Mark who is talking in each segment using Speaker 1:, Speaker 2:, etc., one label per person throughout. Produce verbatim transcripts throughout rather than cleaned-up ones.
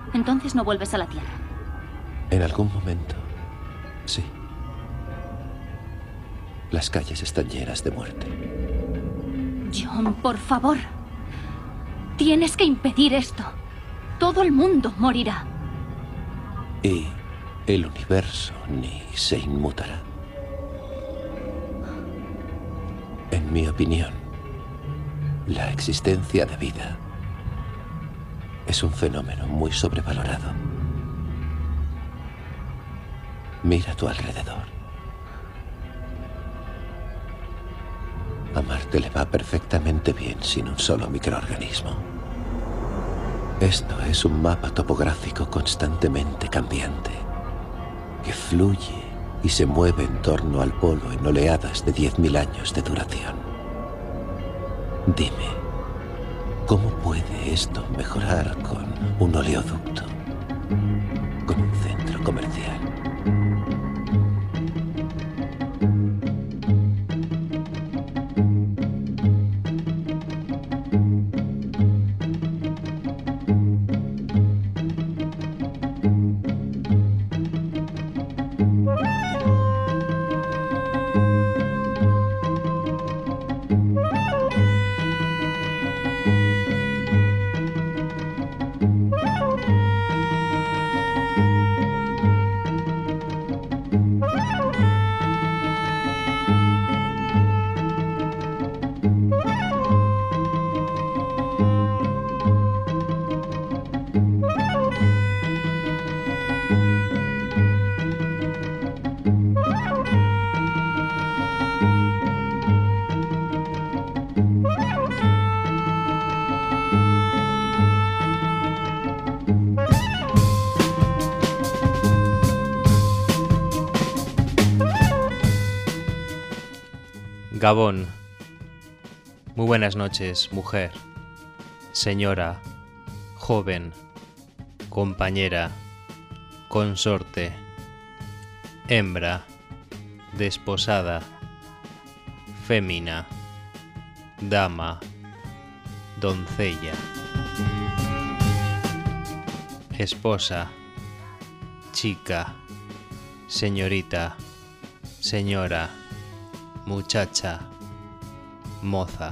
Speaker 1: Entonces no vuelves a la Tierra.
Speaker 2: En algún momento, sí. Las calles están llenas de muerte.
Speaker 1: John, por favor. Tienes que impedir esto. Todo el mundo morirá.
Speaker 2: Y el universo ni se inmutará. En mi opinión, la existencia de vida es un fenómeno muy sobrevalorado. Mira a tu alrededor. A Marte le va perfectamente bien sin un solo microorganismo. Esto es un mapa topográfico constantemente cambiante, que fluye y se mueve en torno al polo en oleadas de diez mil años de duración. Dime, ¿cómo puede esto mejorar con un oleoducto? Con un centro comercial.
Speaker 3: Gabón. Muy buenas noches, mujer, señora, joven, compañera, consorte, hembra, desposada, fémina, dama, doncella, esposa, chica, señorita, señora, muchacha, moza.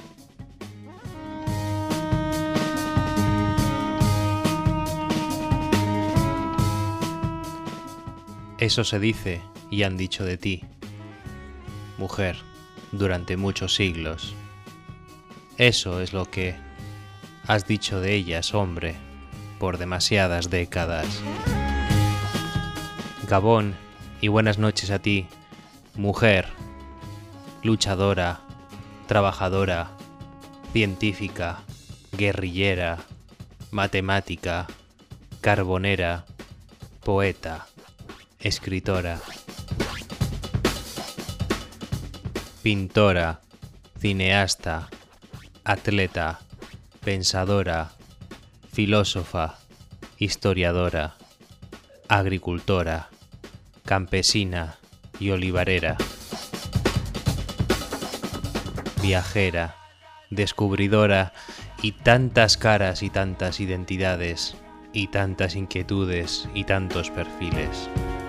Speaker 3: Eso se dice y han dicho de ti, mujer, durante muchos siglos. Eso es lo que has dicho de ellas, hombre, por demasiadas décadas. Gabón y buenas noches a ti, mujer, luchadora, trabajadora, científica, guerrillera, matemática, carbonera, poeta, escritora, pintora, cineasta, atleta, pensadora, filósofa, historiadora, agricultora, campesina y olivarera, viajera, descubridora y tantas caras y tantas identidades y tantas inquietudes y tantos perfiles.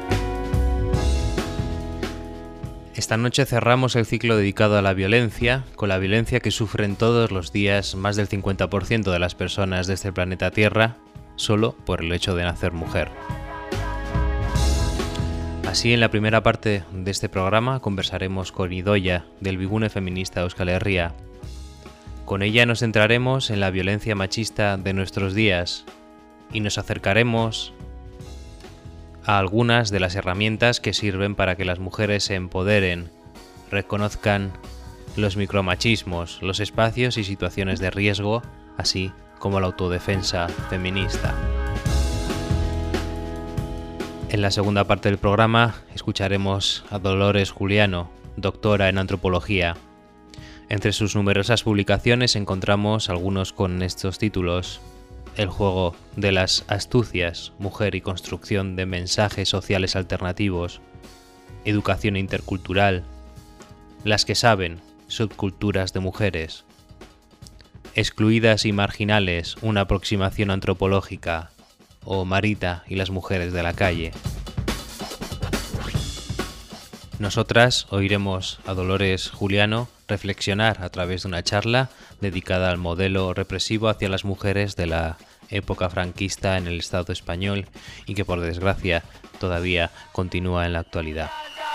Speaker 3: Esta noche cerramos el ciclo dedicado a la violencia, con la violencia que sufren todos los días más del cincuenta por ciento de las personas de este planeta Tierra, solo por el hecho de nacer mujer. Así, en la primera parte de este programa conversaremos con Idoia, del Bigune Feminista Euskal Herria. Con ella nos centraremos en la violencia machista de nuestros días y nos acercaremos a algunas de las herramientas que sirven para que las mujeres se empoderen, reconozcan los micromachismos, los espacios y situaciones de riesgo, así como la autodefensa feminista. En la segunda parte del programa escucharemos a Dolores Juliano, doctora en antropología. Entre sus numerosas publicaciones encontramos algunos con estos títulos: El juego de las astucias, mujer y construcción de mensajes sociales alternativos, Educación intercultural, Las que saben, subculturas de mujeres, Excluidas y marginales, una aproximación antropológica, o Marita y las mujeres de la calle. Nosotras oiremos a Dolores Juliano reflexionar a través de una charla dedicada al modelo represivo hacia las mujeres de la época franquista en el Estado español y que por desgracia todavía continúa en la actualidad.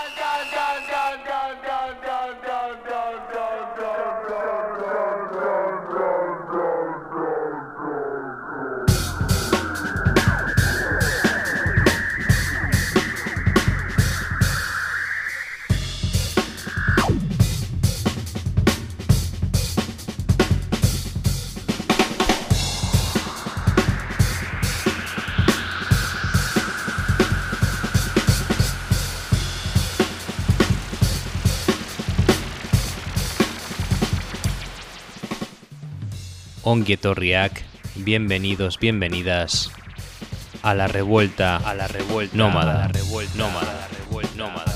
Speaker 3: Ongi etorriak, bienvenidos, bienvenidas a la revuelta, a la revuelta nómada, a la revuelta nómada, a la revuelta nómada.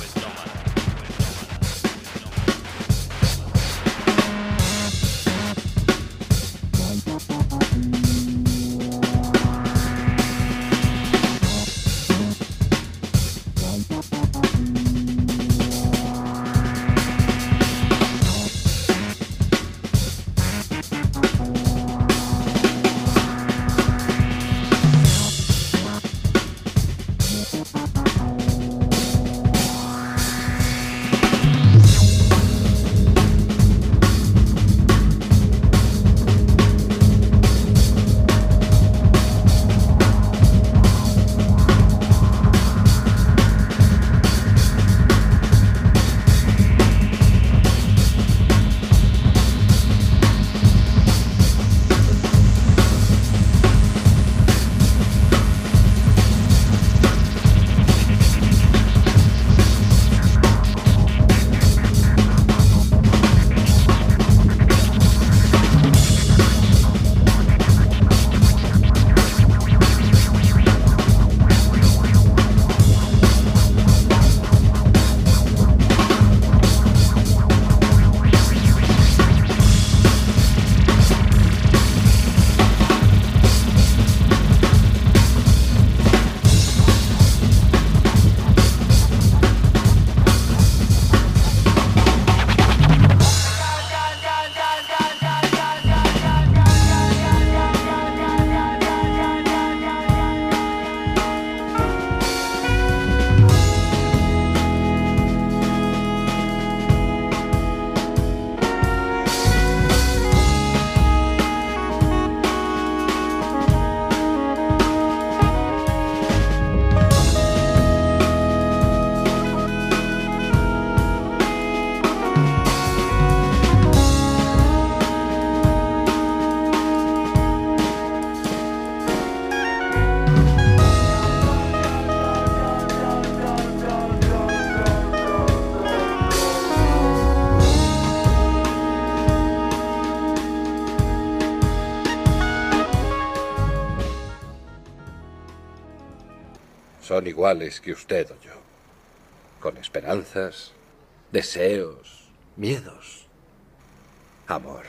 Speaker 2: Son iguales que usted o yo, con esperanzas, deseos, miedos, amor.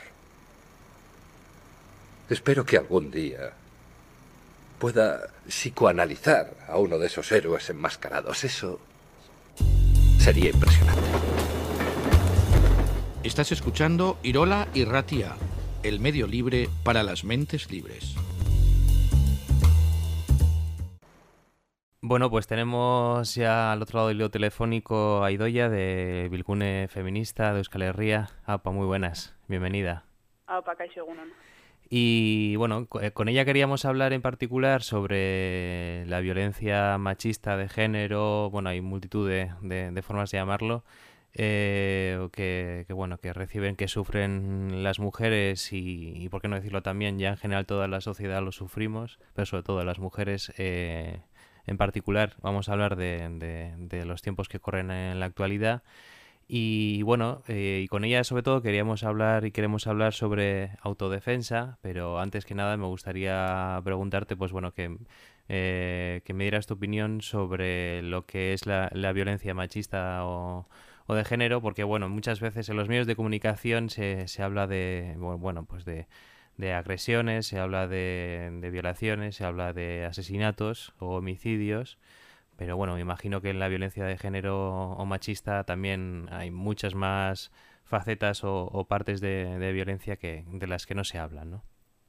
Speaker 2: Espero que algún día pueda psicoanalizar a uno de esos héroes enmascarados. Eso sería impresionante.
Speaker 4: Estás escuchando Irola Irratia, el medio libre para las mentes libres.
Speaker 3: Bueno, pues tenemos ya al otro lado del hilo telefónico a Idoia de Bilgune Feminista de Euskal Herria. Apa, muy buenas, bienvenida.
Speaker 5: Apa, kaixo egunon.
Speaker 3: Y bueno, con ella queríamos hablar en particular sobre la violencia machista de género. Bueno, hay multitud de, de, de formas de llamarlo, eh, que, que bueno, que reciben, que sufren las mujeres y, y por qué no decirlo también, ya en general toda la sociedad lo sufrimos, pero sobre todo las mujeres eh, en particular. Vamos a hablar de, de, de los tiempos que corren en la actualidad. Y bueno, eh, y con ella sobre todo queríamos hablar y queremos hablar sobre autodefensa, pero antes que nada me gustaría preguntarte, pues bueno, que, eh, que me dieras tu opinión sobre lo que es la, la violencia machista o, o de género, porque bueno, muchas veces en los medios de comunicación se, se habla de, bueno, pues de, de agresiones, se habla de, de violaciones, se habla de asesinatos o homicidios, pero bueno, me imagino que en la violencia de género o machista también hay muchas más facetas o, o partes de, de violencia que de las que no se hablan, ¿no?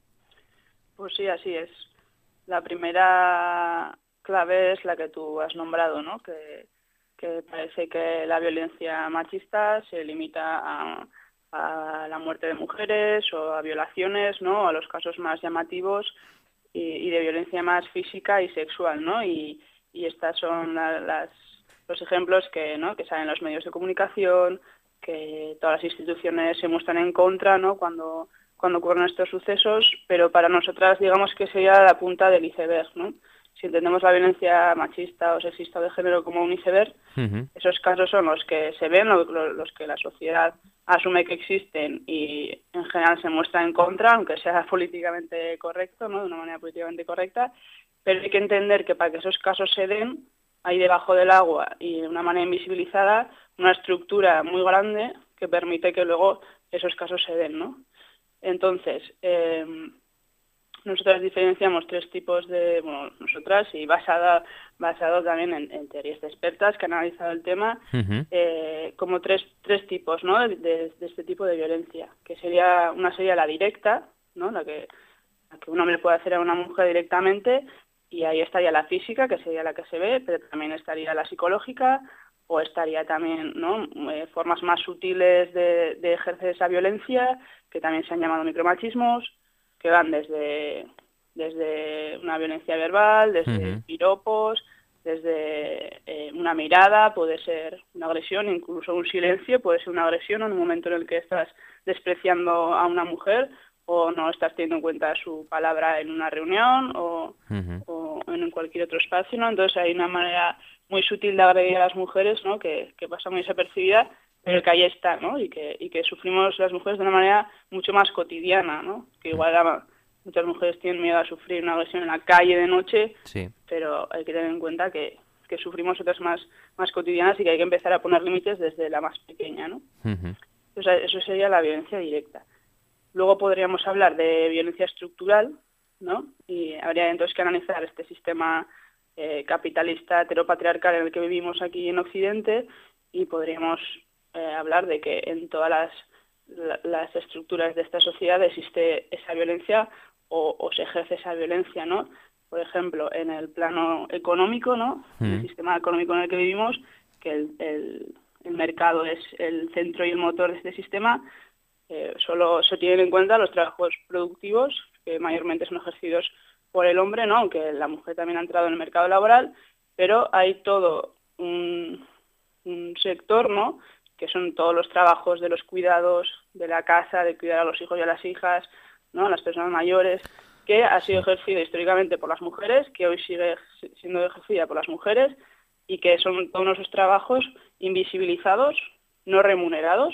Speaker 5: Pues sí, así es. La primera clave es la que tú has nombrado, ¿no? Que, que parece que la violencia machista se limita a, a la muerte de mujeres o a violaciones, ¿no? A los casos más llamativos y, y de violencia más física y sexual, ¿no? Y, y estos son la, las, los ejemplos que, ¿no? que salen en los medios de comunicación, que todas las instituciones se muestran en contra, ¿no? Cuando cuando ocurren estos sucesos, pero para nosotras digamos que sería la punta del iceberg, ¿no? Si entendemos la violencia machista o sexista de género como un iceberg, uh-huh. esos casos son los que se ven, los, los que la sociedad asume que existen y en general se muestra en contra, aunque sea políticamente correcto, ¿no? De una manera políticamente correcta, pero hay que entender que para que esos casos se den, hay debajo del agua y de una manera invisibilizada una estructura muy grande que permite que luego esos casos se den, ¿no? Entonces, eh, nosotras diferenciamos tres tipos de, bueno, nosotras y basada, basado también en, en teorías de expertas que han analizado el tema, uh-huh. eh, como tres, tres tipos, ¿no? de, de, de este tipo de violencia, que sería, una sería la directa, ¿no? La que, la que un hombre puede hacer a una mujer directamente, y ahí estaría la física, que sería la que se ve, pero también estaría la psicológica, o estaría también, ¿no? eh, formas más sutiles de, de ejercer esa violencia, que también se han llamado micromachismos, que van desde, desde una violencia verbal, desde uh-huh. piropos, desde eh, una mirada, puede ser una agresión, incluso un silencio, puede ser una agresión en un momento en el que estás despreciando a una mujer o no estás teniendo en cuenta su palabra en una reunión o, uh-huh. o en cualquier otro espacio, ¿no? Entonces hay una manera muy sutil de agredir a las mujeres, ¿no? que, que pasa muy desapercibida, pero que ahí está, ¿no? Y que, y que sufrimos las mujeres de una manera mucho más cotidiana, ¿no? Que igual la, muchas mujeres tienen miedo a sufrir una agresión en la calle de noche, sí. pero hay que tener en cuenta que, que sufrimos otras más, más cotidianas y que hay que empezar a poner límites desde la más pequeña, ¿no? Uh-huh. Entonces, eso sería la violencia directa. Luego podríamos hablar de violencia estructural, ¿no? Y habría entonces que analizar este sistema eh, capitalista heteropatriarcal en el que vivimos aquí en Occidente y podríamos eh, hablar de que en todas las, la, las estructuras de esta sociedad existe esa violencia o, o se ejerce esa violencia, ¿no? Por ejemplo, en el plano económico, ¿no? Mm. En el sistema económico en el que vivimos, que el, el, el mercado es el centro y el motor de este sistema. Eh, solo se tienen en cuenta los trabajos productivos, que mayormente son ejercidos por el hombre, ¿no? Aunque la mujer también ha entrado en el mercado laboral, pero hay todo un, un sector, ¿no? Que son todos los trabajos de los cuidados de la casa, de cuidar a los hijos y a las hijas, ¿no? A las personas mayores, que ha sido ejercida históricamente por las mujeres, que hoy sigue siendo ejercida por las mujeres y que son todos esos trabajos invisibilizados, no remunerados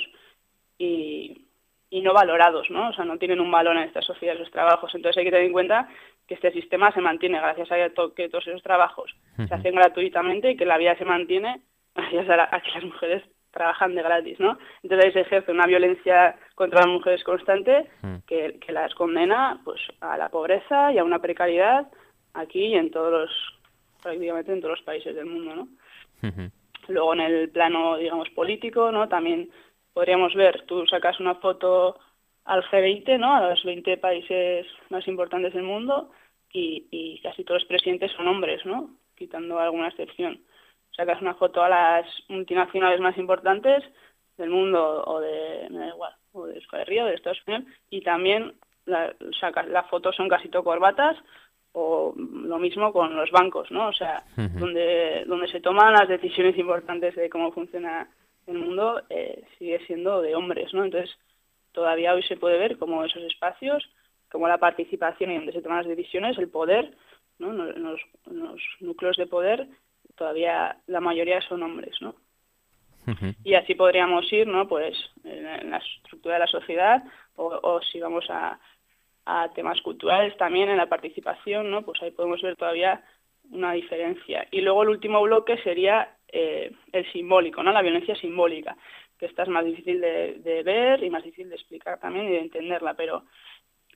Speaker 5: y y no valorados, ¿no? O sea, no tienen un valor en esta sociedad esos trabajos. Entonces hay que tener en cuenta que este sistema se mantiene gracias a que todos esos trabajos uh-huh. se hacen gratuitamente y que la vida se mantiene gracias a, la, a que las mujeres trabajan de gratis, ¿no? Entonces ahí se ejerce una violencia contra las mujeres constante uh-huh. que, que las condena pues a la pobreza y a una precariedad aquí y en todos los, prácticamente en todos los países del mundo, ¿no? Uh-huh. Luego en el plano, digamos, político, ¿no? También podríamos ver, tú sacas una foto al G veinte, ¿no? A los veinte países más importantes del mundo y, y casi todos los presidentes son hombres, ¿no? Quitando alguna excepción. Sacas una foto a las multinacionales más importantes del mundo o de, me da igual, o de Euskal-Herria o de Estados Unidos y también la, sacas, las fotos son casi todo corbatas o lo mismo con los bancos, ¿no? O sea, uh-huh. donde, donde se toman las decisiones importantes de cómo funciona el mundo eh, sigue siendo de hombres, ¿no? Entonces, todavía hoy se puede ver como esos espacios, como la participación y donde se toman las decisiones, el poder, ¿no? En los, en los núcleos de poder, todavía la mayoría son hombres, ¿no? Uh-huh. Y así podríamos ir, ¿no? Pues en, en la estructura de la sociedad o, o si vamos a, a temas culturales también, en la participación, ¿no? Pues ahí podemos ver todavía una diferencia. Y luego el último bloque sería Eh, el simbólico, ¿no? La violencia simbólica, que esta es más difícil de, de ver y más difícil de explicar también y de entenderla, pero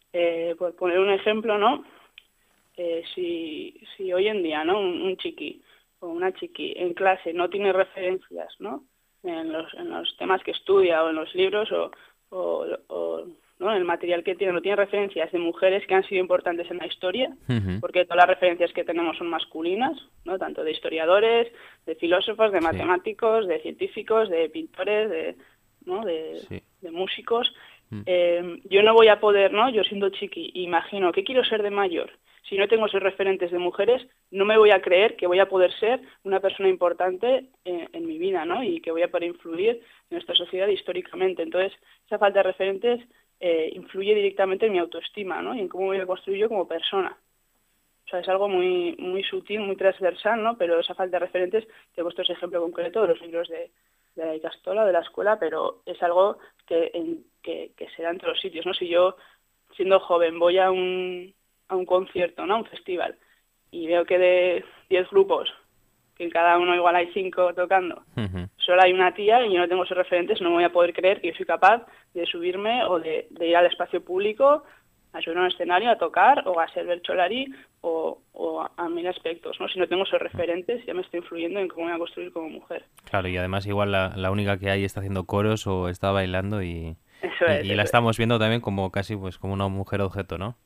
Speaker 5: Eh, por poner un ejemplo, ¿no? Eh, si, si hoy en día, ¿no? Un, un chiqui o una chiqui en clase no tiene referencias, ¿no? En los, en los temas que estudia o en los libros o, o, o ¿no? En el material que tiene, no tiene referencias de mujeres que han sido importantes en la historia,
Speaker 3: Ujú.
Speaker 5: porque todas las referencias que tenemos son masculinas, ¿no? Tanto de historiadores, de filósofos, de
Speaker 3: Sí.
Speaker 5: matemáticos, de científicos, de pintores, de, ¿no? de,
Speaker 3: Sí.
Speaker 5: de músicos.
Speaker 3: Mm.
Speaker 5: Eh, yo no voy a poder, ¿no? Yo siendo chiqui, imagino, ¿qué quiero ser de mayor? Si no tengo esos referentes de mujeres, no me voy a creer que voy a poder ser una persona importante en, en mi vida, ¿no? Y que voy a poder influir en nuestra sociedad históricamente. Entonces, esa falta de referentes eh, influye directamente en mi autoestima, ¿no? Y en cómo voy a construir yo como persona. O sea, es algo muy muy sutil, muy transversal, ¿no? Pero esa falta de referentes, te he puesto ese ejemplo concreto de los libros de, de la Icastola, de la escuela, pero es algo que, en, que, que se da en todos los sitios, ¿no? Si yo, siendo joven, voy a un, a un concierto, ¿no? A un festival, y veo que de diez grupos, que en cada uno igual hay cinco tocando,
Speaker 3: Ujú.
Speaker 5: solo hay una tía y yo no tengo esos referentes, no me voy a poder creer que yo soy capaz de subirme o de, de ir al espacio público a subir a un escenario a tocar o a ser bercholari o, o a, a mil aspectos, ¿no? Si no tengo esos referentes ya me estoy influyendo en cómo voy a construir como mujer.
Speaker 3: Claro, y además igual la, la única que hay está haciendo coros o está bailando y,
Speaker 5: Eso
Speaker 3: y,
Speaker 5: es,
Speaker 3: y la
Speaker 5: eso es.
Speaker 3: estamos viendo también como casi pues como una mujer objeto, ¿no?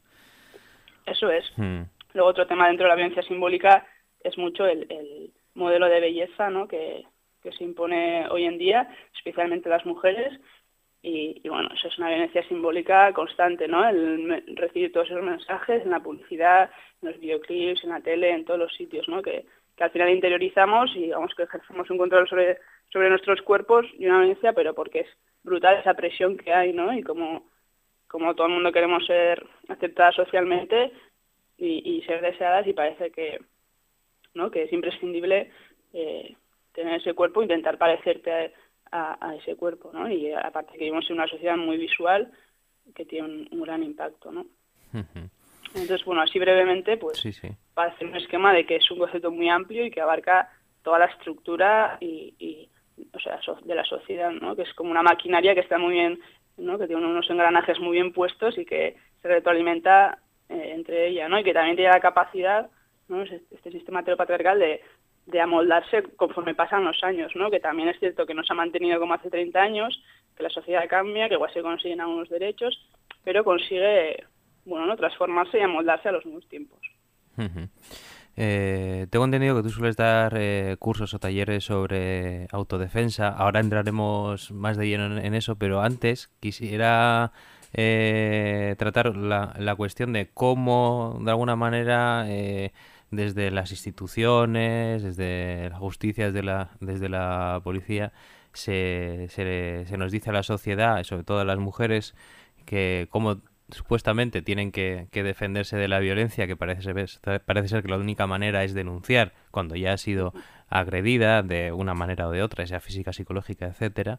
Speaker 5: Eso es.
Speaker 3: Mm.
Speaker 5: Luego otro tema dentro de la violencia simbólica es mucho el, el modelo de belleza, ¿no? que, que se impone hoy en día, especialmente las mujeres. Y, y bueno, eso es una violencia simbólica constante, ¿no? El me- recibir todos esos mensajes en la publicidad, en los videoclips, en la tele, en todos los sitios, ¿no? Que, que al final interiorizamos y digamos que ejercemos un control sobre, sobre nuestros cuerpos y una violencia, pero porque es brutal esa presión que hay, ¿no? Y como, como todo el mundo queremos ser aceptadas socialmente y, y ser deseadas y parece que, ¿no? Que es imprescindible eh, tener ese cuerpo, intentar parecerte a, a, a ese cuerpo, ¿no? Y aparte que vivimos en una sociedad muy visual que tiene un, un gran impacto, ¿no?
Speaker 3: Ujú.
Speaker 5: Entonces, bueno, así brevemente, pues,
Speaker 3: Sí, sí.
Speaker 5: para hacer un esquema de que es un concepto muy amplio y que abarca toda la estructura y, y o sea, so- de la sociedad, ¿no? Que es como una maquinaria que está muy bien, ¿no? Que tiene unos engranajes muy bien puestos y que se retroalimenta eh, entre ella, ¿no? Y que también tiene la capacidad, ¿no? Este, este sistema heteropatriarcal de, de amoldarse conforme pasan los años, ¿no? Que también es cierto que no se ha mantenido como hace treinta años, que la sociedad cambia, que igual se consiguen algunos derechos, pero consigue, bueno, ¿no? Transformarse y amoldarse a los nuevos tiempos.
Speaker 3: Ujú. Eh, tengo entendido que tú sueles dar eh, cursos o talleres sobre autodefensa. Ahora entraremos más de lleno en, en eso, pero antes quisiera eh, tratar la, la cuestión de cómo, de alguna manera, eh, desde las instituciones, desde la justicia, desde la, desde la policía, se, se, se nos dice a la sociedad, sobre todo a las mujeres, que cómo supuestamente tienen que, que defenderse de la violencia, que parece ser, parece ser que la única manera es denunciar cuando ya ha sido agredida de una manera o de otra, sea física, psicológica, etcétera.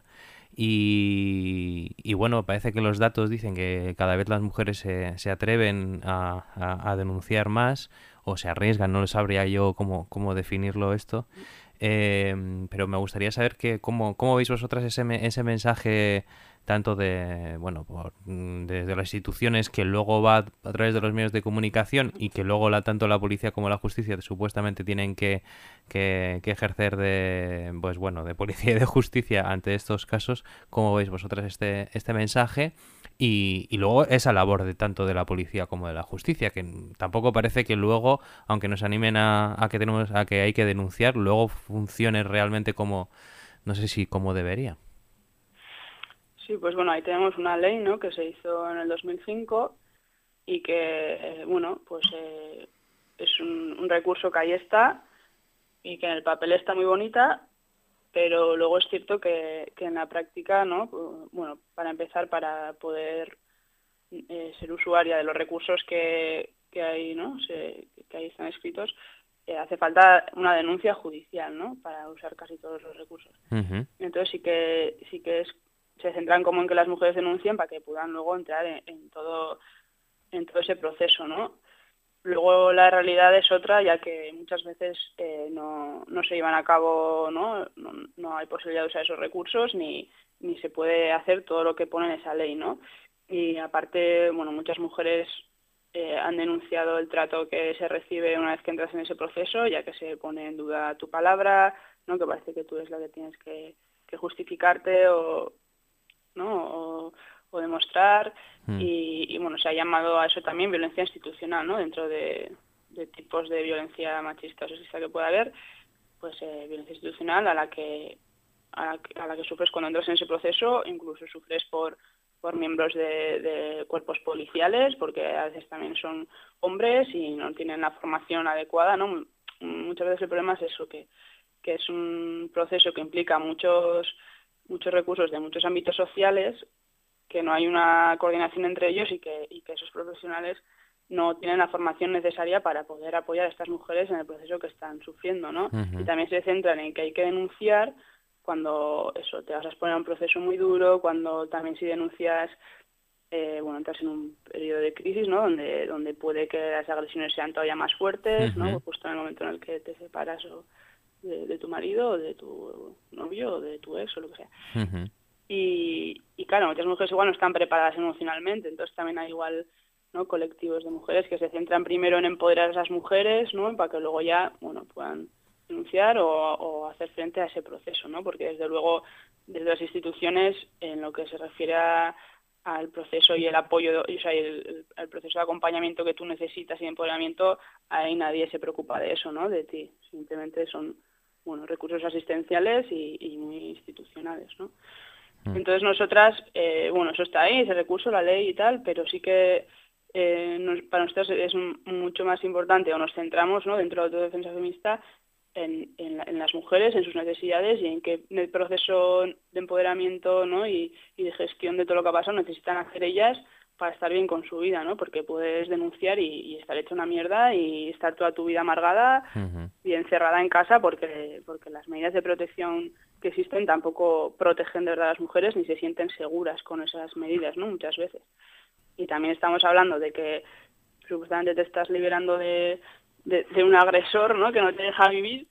Speaker 3: Y, y bueno, parece que los datos dicen que cada vez las mujeres se, se atreven a, a, a denunciar más o se arriesgan, no lo sabría yo cómo, cómo definirlo esto. Eh, pero me gustaría saber que, cómo, cómo veis vosotras ese, me- ese mensaje tanto de, bueno, por, mm, desde las instituciones que luego va a través de los medios de comunicación y que luego la, tanto la policía como la justicia supuestamente tienen que, que, que ejercer de, pues bueno, de policía y de justicia ante estos casos. ¿Cómo veis vosotras este, este mensaje? Y, y luego esa labor de tanto de la policía como de la justicia, que tampoco parece que luego, aunque nos animen a, a que tenemos, a que hay que denunciar, luego funcione realmente como, no sé si como debería.
Speaker 5: Sí, pues bueno, ahí tenemos una ley, ¿no? Que se hizo en el dos mil cinco y que, eh, bueno, pues eh, es un, un recurso que ahí está y que en el papel está muy bonita, pero luego es cierto que, que en la práctica, ¿no? Pues, bueno, para empezar, para poder eh, ser usuaria de los recursos que, que hay, ¿no? Se, que ahí están escritos, eh, hace falta una denuncia judicial, ¿no? Para usar casi todos los recursos.
Speaker 3: Uh-huh.
Speaker 5: Entonces sí que sí que es, se centran como en que las mujeres denuncien para que puedan luego entrar en, en todo en todo ese proceso, ¿no? Luego la realidad es otra, ya que muchas veces eh, no, no se llevan a cabo, ¿no? No, no hay posibilidad de usar esos recursos ni, ni se puede hacer todo lo que pone en esa ley, ¿no? Y aparte, bueno, muchas mujeres eh, han denunciado el trato que se recibe una vez que entras en ese proceso, ya que se pone en duda tu palabra, ¿no? Que parece que tú eres la que tienes que, que justificarte o, ¿no? o, o demostrar. Mm. Y, y, bueno, se ha llamado a eso también violencia institucional, ¿no? Dentro de, de tipos de violencia machista o sexista que pueda haber, pues eh, violencia institucional a la que a la que, a la que sufres cuando entras en ese proceso, incluso sufres por por miembros de, de cuerpos policiales, porque a veces también son hombres y no tienen la formación adecuada, ¿no? Muchas veces el problema es eso, que, que es un proceso que implica muchos muchos recursos de muchos ámbitos sociales, que no hay una coordinación entre ellos y que, y que esos profesionales no tienen la formación necesaria para poder apoyar a estas mujeres en el proceso que están sufriendo, ¿no? Uh-huh. Y también se centran en que hay que denunciar cuando eso te vas a exponer a un proceso muy duro, cuando también si denuncias, eh, bueno, entras en un periodo de crisis, ¿no? Donde donde puede que las agresiones sean todavía más fuertes, uh-huh. ¿no? Justo en el momento en el que te separas o de, de tu marido, o de tu novio, o de tu ex, o lo que sea. Uh-huh. Y, y claro, muchas mujeres igual no están preparadas emocionalmente, entonces también hay igual, ¿no? colectivos de mujeres que se centran primero en empoderar a esas mujeres, ¿no? Para que luego ya, bueno, puedan denunciar o, o hacer frente a ese proceso, ¿no? Porque desde luego desde las instituciones en lo que se refiere a, al proceso y el apoyo, o sea, el, el, el proceso de acompañamiento que tú necesitas y de empoderamiento, ahí nadie se preocupa de eso, ¿no? De ti, simplemente son, bueno, recursos asistenciales y, y muy institucionales, ¿no? Mm. Entonces nosotras, eh, bueno, eso está ahí, ese recurso, la ley y tal, pero sí que eh, nos, para nosotros es mucho más importante, o nos centramos, ¿no? Dentro de la autodefensa feminista En, en, la, en las mujeres, en sus necesidades y en qué en el proceso de empoderamiento, ¿no? y, y de gestión de todo lo que ha pasado necesitan hacer ellas para estar bien con su vida, ¿no? Porque puedes denunciar y, y estar hecha una mierda y estar toda tu vida amargada uh-huh. y encerrada en casa porque porque las medidas de protección que existen tampoco protegen de verdad a las mujeres ni se sienten seguras con esas medidas, ¿no? Muchas veces. Y también estamos hablando de que supuestamente te estás liberando de De, de un agresor, ¿no? Que no te deja vivir.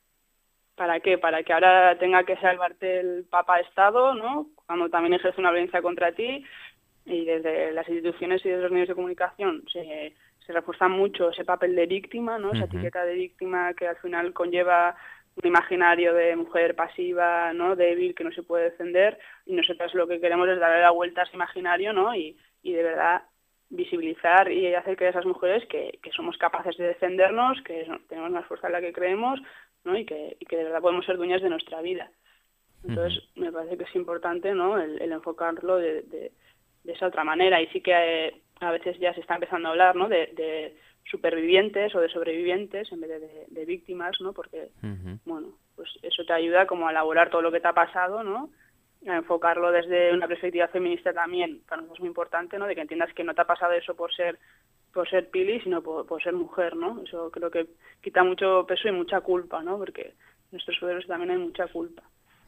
Speaker 5: ¿Para qué? Para que ahora tenga que salvarte el Papa Estado, ¿no? Cuando también ejerce una violencia contra ti. Y desde las instituciones y desde los medios de comunicación se, se refuerza mucho ese papel de víctima, ¿no? Esa uh-huh. etiqueta de víctima que al final conlleva un imaginario de mujer pasiva, ¿no? Débil, que no se puede defender. Y nosotros lo que queremos es darle la vuelta a ese imaginario, ¿no? Y, y de verdad visibilizar y hacer que esas mujeres que, que somos capaces de defendernos, que tenemos más fuerza en la que creemos, ¿no? y, que, y que de verdad podemos ser dueñas de nuestra vida. Entonces uh-huh. me parece que es importante, ¿no? el, el enfocarlo de, de, de esa otra manera. Y sí que eh, a veces ya se está empezando a hablar, ¿no? de, de supervivientes o de sobrevivientes en vez de, de, de víctimas, ¿no? Porque uh-huh. bueno, pues eso te ayuda como a elaborar todo lo que te ha pasado, ¿no? A enfocarlo desde una perspectiva feminista también, para nosotros es muy importante, ¿no? De que entiendas que no te ha pasado eso por ser por ser pili, sino por, por ser mujer, ¿no? Eso creo que quita mucho peso y mucha culpa, ¿no? Porque en nuestros poderes también hay mucha culpa.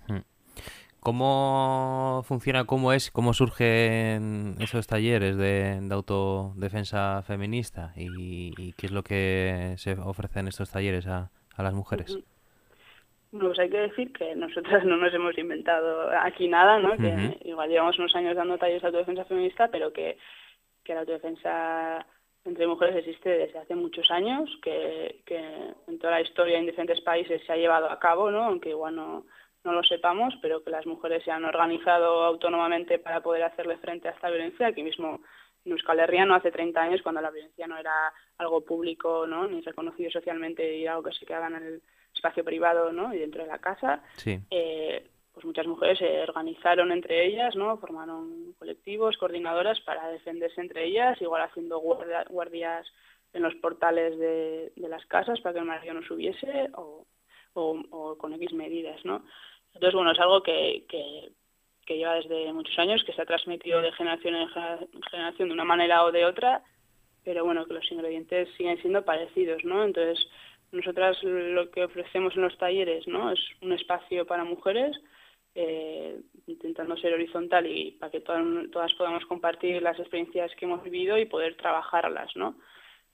Speaker 3: ¿Cómo funciona, cómo es, cómo surgen esos talleres de, de autodefensa feminista y, y qué es lo que se ofrece en estos talleres a, a las mujeres? Uh-huh.
Speaker 5: Bueno, pues hay que decir que nosotras no nos hemos inventado aquí nada, ¿no? Que uh-huh. igual llevamos unos años dando talleres de autodefensa feminista, pero que, que la autodefensa entre mujeres existe desde hace muchos años, que, que en toda la historia en diferentes países se ha llevado a cabo, ¿no? Aunque igual no, no lo sepamos, pero que las mujeres se han organizado autónomamente para poder hacerle frente a esta violencia. Aquí mismo en Euskal Herria, no hace treinta años, cuando la violencia no era algo público, ¿no? Ni reconocido socialmente y algo que se quedaba en el espacio privado, ¿no? Y dentro de la casa,
Speaker 3: sí.
Speaker 5: eh, pues muchas mujeres se organizaron entre ellas, ¿no? Formaron colectivos, coordinadoras para defenderse entre ellas, igual haciendo guardia, guardias en los portales de, de las casas para que el marido no subiese o, o, o con X medidas, ¿no? Entonces, bueno, es algo que, que, que lleva desde muchos años, que se ha transmitido de generación en generación de una manera o de otra, pero bueno, que los ingredientes siguen siendo parecidos, ¿no? Entonces, nosotras lo que ofrecemos en los talleres, ¿no? Es un espacio para mujeres, eh, intentando ser horizontal y para que todas, todas podamos compartir las experiencias que hemos vivido y poder trabajarlas, ¿no?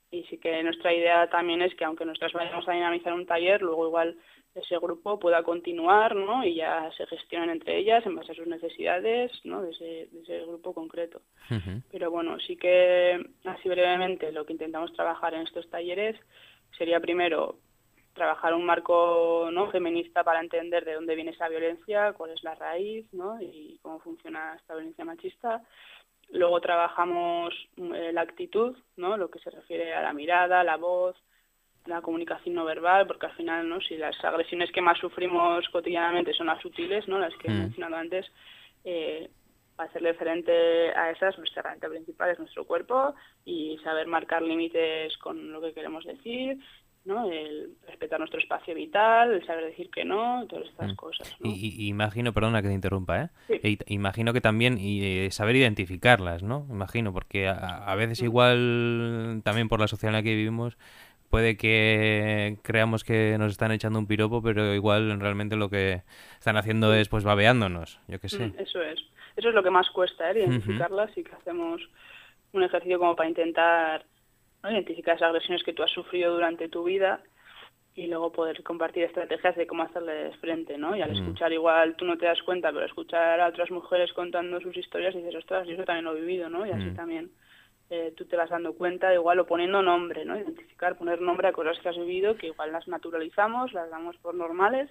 Speaker 5: y sí que nuestra idea también es que aunque nosotras vayamos a dinamizar un taller, luego igual ese grupo pueda continuar, ¿no? Y ya se gestionen entre ellas en base a sus necesidades, ¿no? De ese, de ese grupo concreto.
Speaker 3: Uh-huh.
Speaker 5: Pero bueno, sí que así brevemente lo que intentamos trabajar en estos talleres sería primero trabajar un marco, ¿no?, feminista para entender de dónde viene esa violencia, cuál es la raíz, ¿no?, y cómo funciona esta violencia machista. Luego trabajamos eh, la actitud, ¿no?, lo que se refiere a la mirada, la voz, la comunicación no verbal, porque al final, ¿no?, si las agresiones que más sufrimos cotidianamente son las sutiles, ¿no?, las que he mencionado antes, eh, para hacerle frente a esas, nuestra herramienta principal es nuestro cuerpo y saber marcar límites con lo que queremos decir, ¿no?, el respetar nuestro espacio vital, el saber decir que no, todas estas mm. cosas, ¿no?
Speaker 3: Y, y imagino, perdona que te interrumpa, ¿eh?
Speaker 5: Sí.
Speaker 3: E, imagino que también y, eh, saber identificarlas, ¿no? Imagino, porque a, a veces igual también por la sociedad en la que vivimos puede que creamos que nos están echando un piropo, pero igual realmente lo que están haciendo es pues babeándonos, yo qué sé.
Speaker 5: Eso es. Eso es lo que más cuesta, ¿eh? Identificarlas uh-huh. y que hacemos un ejercicio como para intentar, ¿no?, identificar esas agresiones que tú has sufrido durante tu vida y luego poder compartir estrategias de cómo hacerles frente, ¿no? Y al uh-huh. escuchar igual tú no te das cuenta, pero escuchar a otras mujeres contando sus historias y dices, ostras, yo eso también lo he vivido, ¿no? Y así uh-huh. también eh, tú te vas dando cuenta, igual, o poniendo nombre, ¿no? Identificar, poner nombre a cosas que has vivido, que igual las naturalizamos, las damos por normales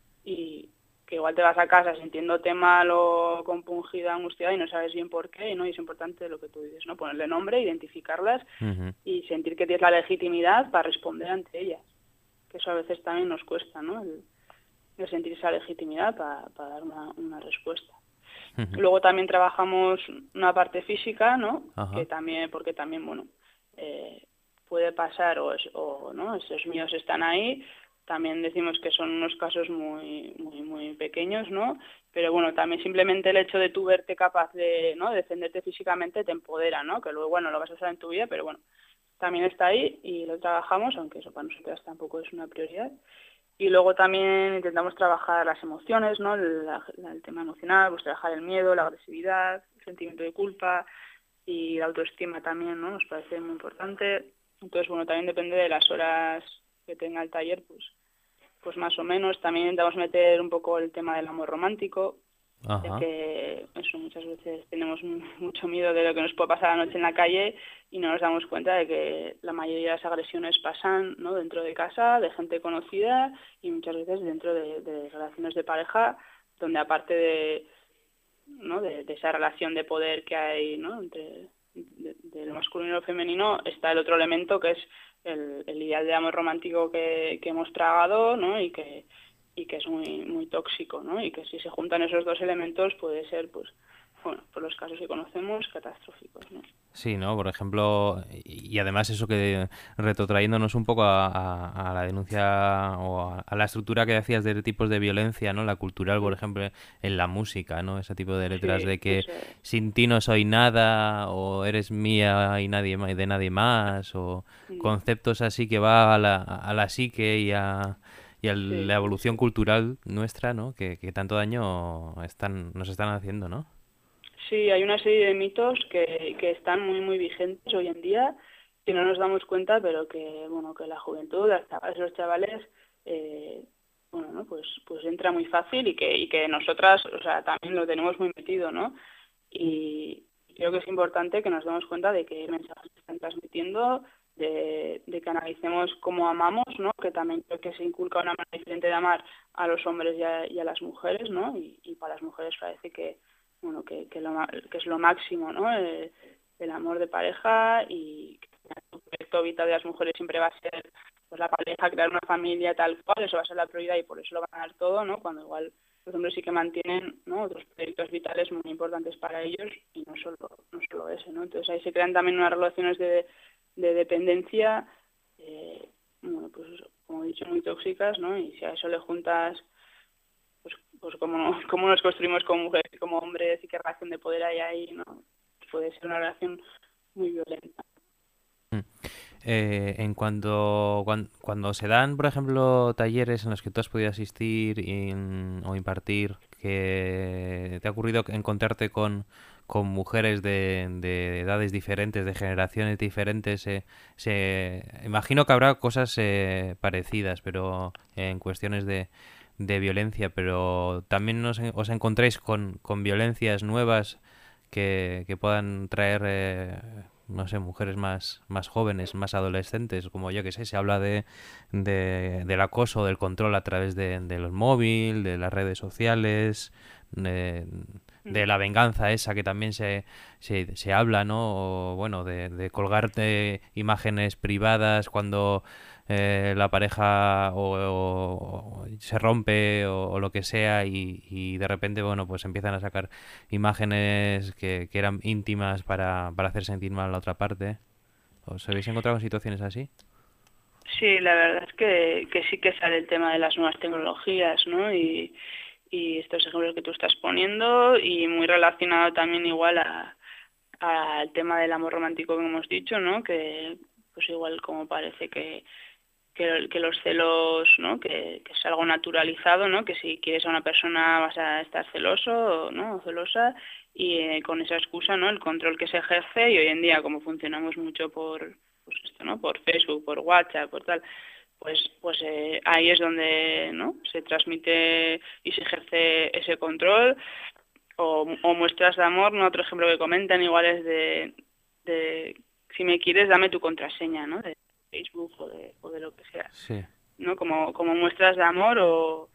Speaker 5: y que igual te vas a casa sintiéndote mal o compungida, angustiada y no sabes bien por qué, ¿no? Y es importante lo que tú dices, ¿no? Ponerle nombre, identificarlas uh-huh. y sentir que tienes la legitimidad para responder ante ellas. Que eso a veces también nos cuesta, ¿no? El, el sentir esa legitimidad para, para dar una, una respuesta. Uh-huh. Luego también trabajamos una parte física, ¿no? Uh-huh. Que también, porque también, bueno, eh, puede pasar o, es, o no, esos miedos están ahí. También decimos que son unos casos muy muy muy pequeños, ¿no? Pero bueno, también simplemente el hecho de tú verte capaz de, ¿no?, defenderte físicamente te empodera, ¿no? Que luego, bueno, lo vas a usar en tu vida, pero bueno, también está ahí y lo trabajamos, aunque eso para nosotras tampoco es una prioridad. Y luego también intentamos trabajar las emociones, ¿no? El, la, el tema emocional, pues trabajar el miedo, la agresividad, el sentimiento de culpa y la autoestima también, ¿no? Nos parece muy importante. Entonces, bueno, también depende de las horas que tenga el taller, pues pues más o menos. También intentamos meter un poco el tema del amor romántico, ya que eso muchas veces tenemos mucho miedo de lo que nos puede pasar la noche en la calle y no nos damos cuenta de que la mayoría de las agresiones pasan, ¿no?, dentro de casa, de gente conocida y muchas veces dentro de, de relaciones de pareja, donde aparte de, ¿no?, de, de esa relación de poder que hay, ¿no?, entre de, de lo masculino y lo femenino, está el otro elemento que es el, el ideal de amor romántico que, que hemos tragado, ¿no?, y que y que es muy muy tóxico, ¿no? Y que si se juntan esos dos elementos puede ser, pues, bueno, por los casos que conocemos, catastróficos, ¿no?
Speaker 3: Sí, ¿no? Por ejemplo, y además eso que retrotrayéndonos un poco a, a, a la denuncia o a, a la estructura que decías de tipos de violencia, ¿no? La cultural, por ejemplo, en la música, ¿no? Ese tipo de letras sí, de que sí. sin ti no soy nada, o eres mía y nadie y de nadie más, o sí. conceptos así que va a la, a la psique y a y a sí. la evolución cultural nuestra, ¿no? Que, que tanto daño están nos están haciendo, ¿no?
Speaker 5: Sí, hay una serie de mitos que, que están muy muy vigentes hoy en día, que no nos damos cuenta, pero que bueno que la juventud, las chavales, los chavales, eh, bueno, ¿no? pues pues entra muy fácil y que y que nosotras, o sea, también lo tenemos muy metido, ¿no? Y creo que es importante que nos demos cuenta de qué mensajes están transmitiendo, de, de que analicemos cómo amamos, ¿no? Que también creo que se inculca una manera diferente de amar a los hombres y a, y a las mujeres, ¿no? Y, y para las mujeres parece que bueno que, que, lo, que es lo máximo, ¿no? El, el amor de pareja y que el proyecto vital de las mujeres siempre va a ser pues la pareja, crear una familia tal cual, eso va a ser la prioridad y por eso lo van a dar todo, ¿no? Cuando igual los hombres sí que mantienen, ¿no?, otros proyectos vitales muy importantes para ellos y no solo no solo ese, ¿no? Entonces ahí se crean también unas relaciones de de dependencia, eh, bueno, pues como he dicho, muy tóxicas, ¿no? Y si a eso le juntas, pues, pues cómo, no, cómo nos construimos como mujeres y como hombres y qué relación de poder hay ahí, ¿no? Puede ser una relación muy violenta.
Speaker 3: Eh, en cuanto cuando, cuando se dan, por ejemplo, talleres en los que tú has podido asistir y, o impartir, que te ha ocurrido encontrarte con, con mujeres de, de edades diferentes, de generaciones diferentes. Eh, se, imagino que habrá cosas eh, parecidas, pero en cuestiones de, de violencia, pero también os, os encontráis con, con violencias nuevas que, que puedan traer, eh, no sé, mujeres más, más jóvenes, más adolescentes, como yo que sé, se habla de, de del acoso, del control a través de, de los móviles, de las redes sociales, de, de la venganza esa que también se, se, se habla, ¿no? O, bueno, de, de colgarte imágenes privadas cuando eh, la pareja o, o- o se rompe o, o lo que sea y, y de repente, bueno, pues empiezan a sacar imágenes que, que eran íntimas para, para hacer sentir mal a la otra parte. ¿Os habéis encontrado en situaciones así?
Speaker 5: Sí, la verdad es que, que sí que sale el tema de las nuevas tecnologías, ¿no? Y, y estos ejemplos que tú estás poniendo y muy relacionado también igual a, al tema del amor romántico que hemos dicho, ¿no? Que pues igual como parece que, que, que los celos, ¿no? Que, que es algo naturalizado, ¿no? Que si quieres a una persona vas a estar celoso, ¿no? O celosa y eh, con esa excusa, ¿no? El control que se ejerce y hoy en día como funcionamos mucho por pues esto, ¿no? Por Facebook, por WhatsApp, por tal, pues pues eh, ahí es donde, ¿no? Se transmite y se ejerce ese control o, o muestras de amor, ¿no? Otro ejemplo que comentan igual es de, de si me quieres dame tu contraseña, ¿no? De Facebook o de, o de lo que sea,
Speaker 3: Sí.
Speaker 5: ¿no? Como, como muestras de amor o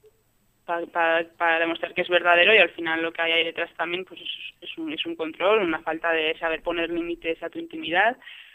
Speaker 5: pa- pa- para demostrar que es verdadero y al final lo que hay ahí detrás también pues es, es, un, es un control, una falta de saber poner límites a tu intimidad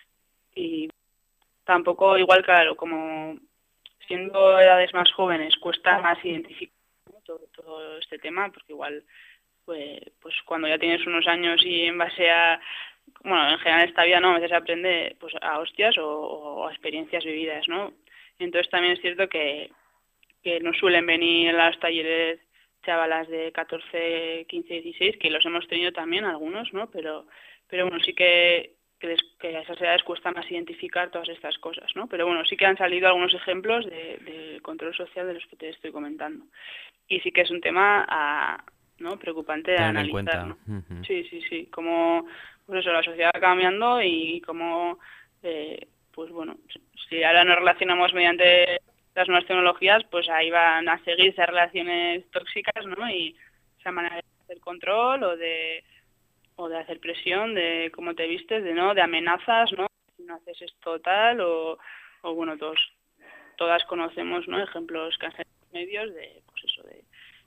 Speaker 5: y tampoco igual, claro, como siendo edades más jóvenes cuesta más identificar, ¿no? todo, todo este tema porque igual pues, pues cuando ya tienes unos años y en base a, bueno, en general esta vida no, a veces se aprende pues a hostias o, o a experiencias vividas, ¿no? Entonces también es cierto que, que nos suelen venir a los talleres chavalas de catorce, quince, dieciséis, que los hemos tenido también algunos, ¿no? Pero, pero bueno, sí que, que, les, que a esas edades cuesta más identificar todas estas cosas, ¿no? Pero bueno, sí que han salido algunos ejemplos de, de control social de los que te estoy comentando. Y sí que es un tema a, ¿no? preocupante de
Speaker 3: Tener en
Speaker 5: analizar,
Speaker 3: cuenta.
Speaker 5: ¿no?
Speaker 3: Ujú.
Speaker 5: Sí, sí, sí. Como, pues eso, la sociedad va cambiando y como, eh, pues bueno, si ahora nos relacionamos mediante las nuevas tecnologías, pues ahí van a seguir esas relaciones tóxicas, ¿no? Y esa manera de hacer control o de o de hacer presión, de cómo te vistes, de no, de amenazas, ¿no? Si no haces esto tal o, o bueno, todos, todas conocemos, ¿no? Ejemplos que hacen los medios de, pues eso, de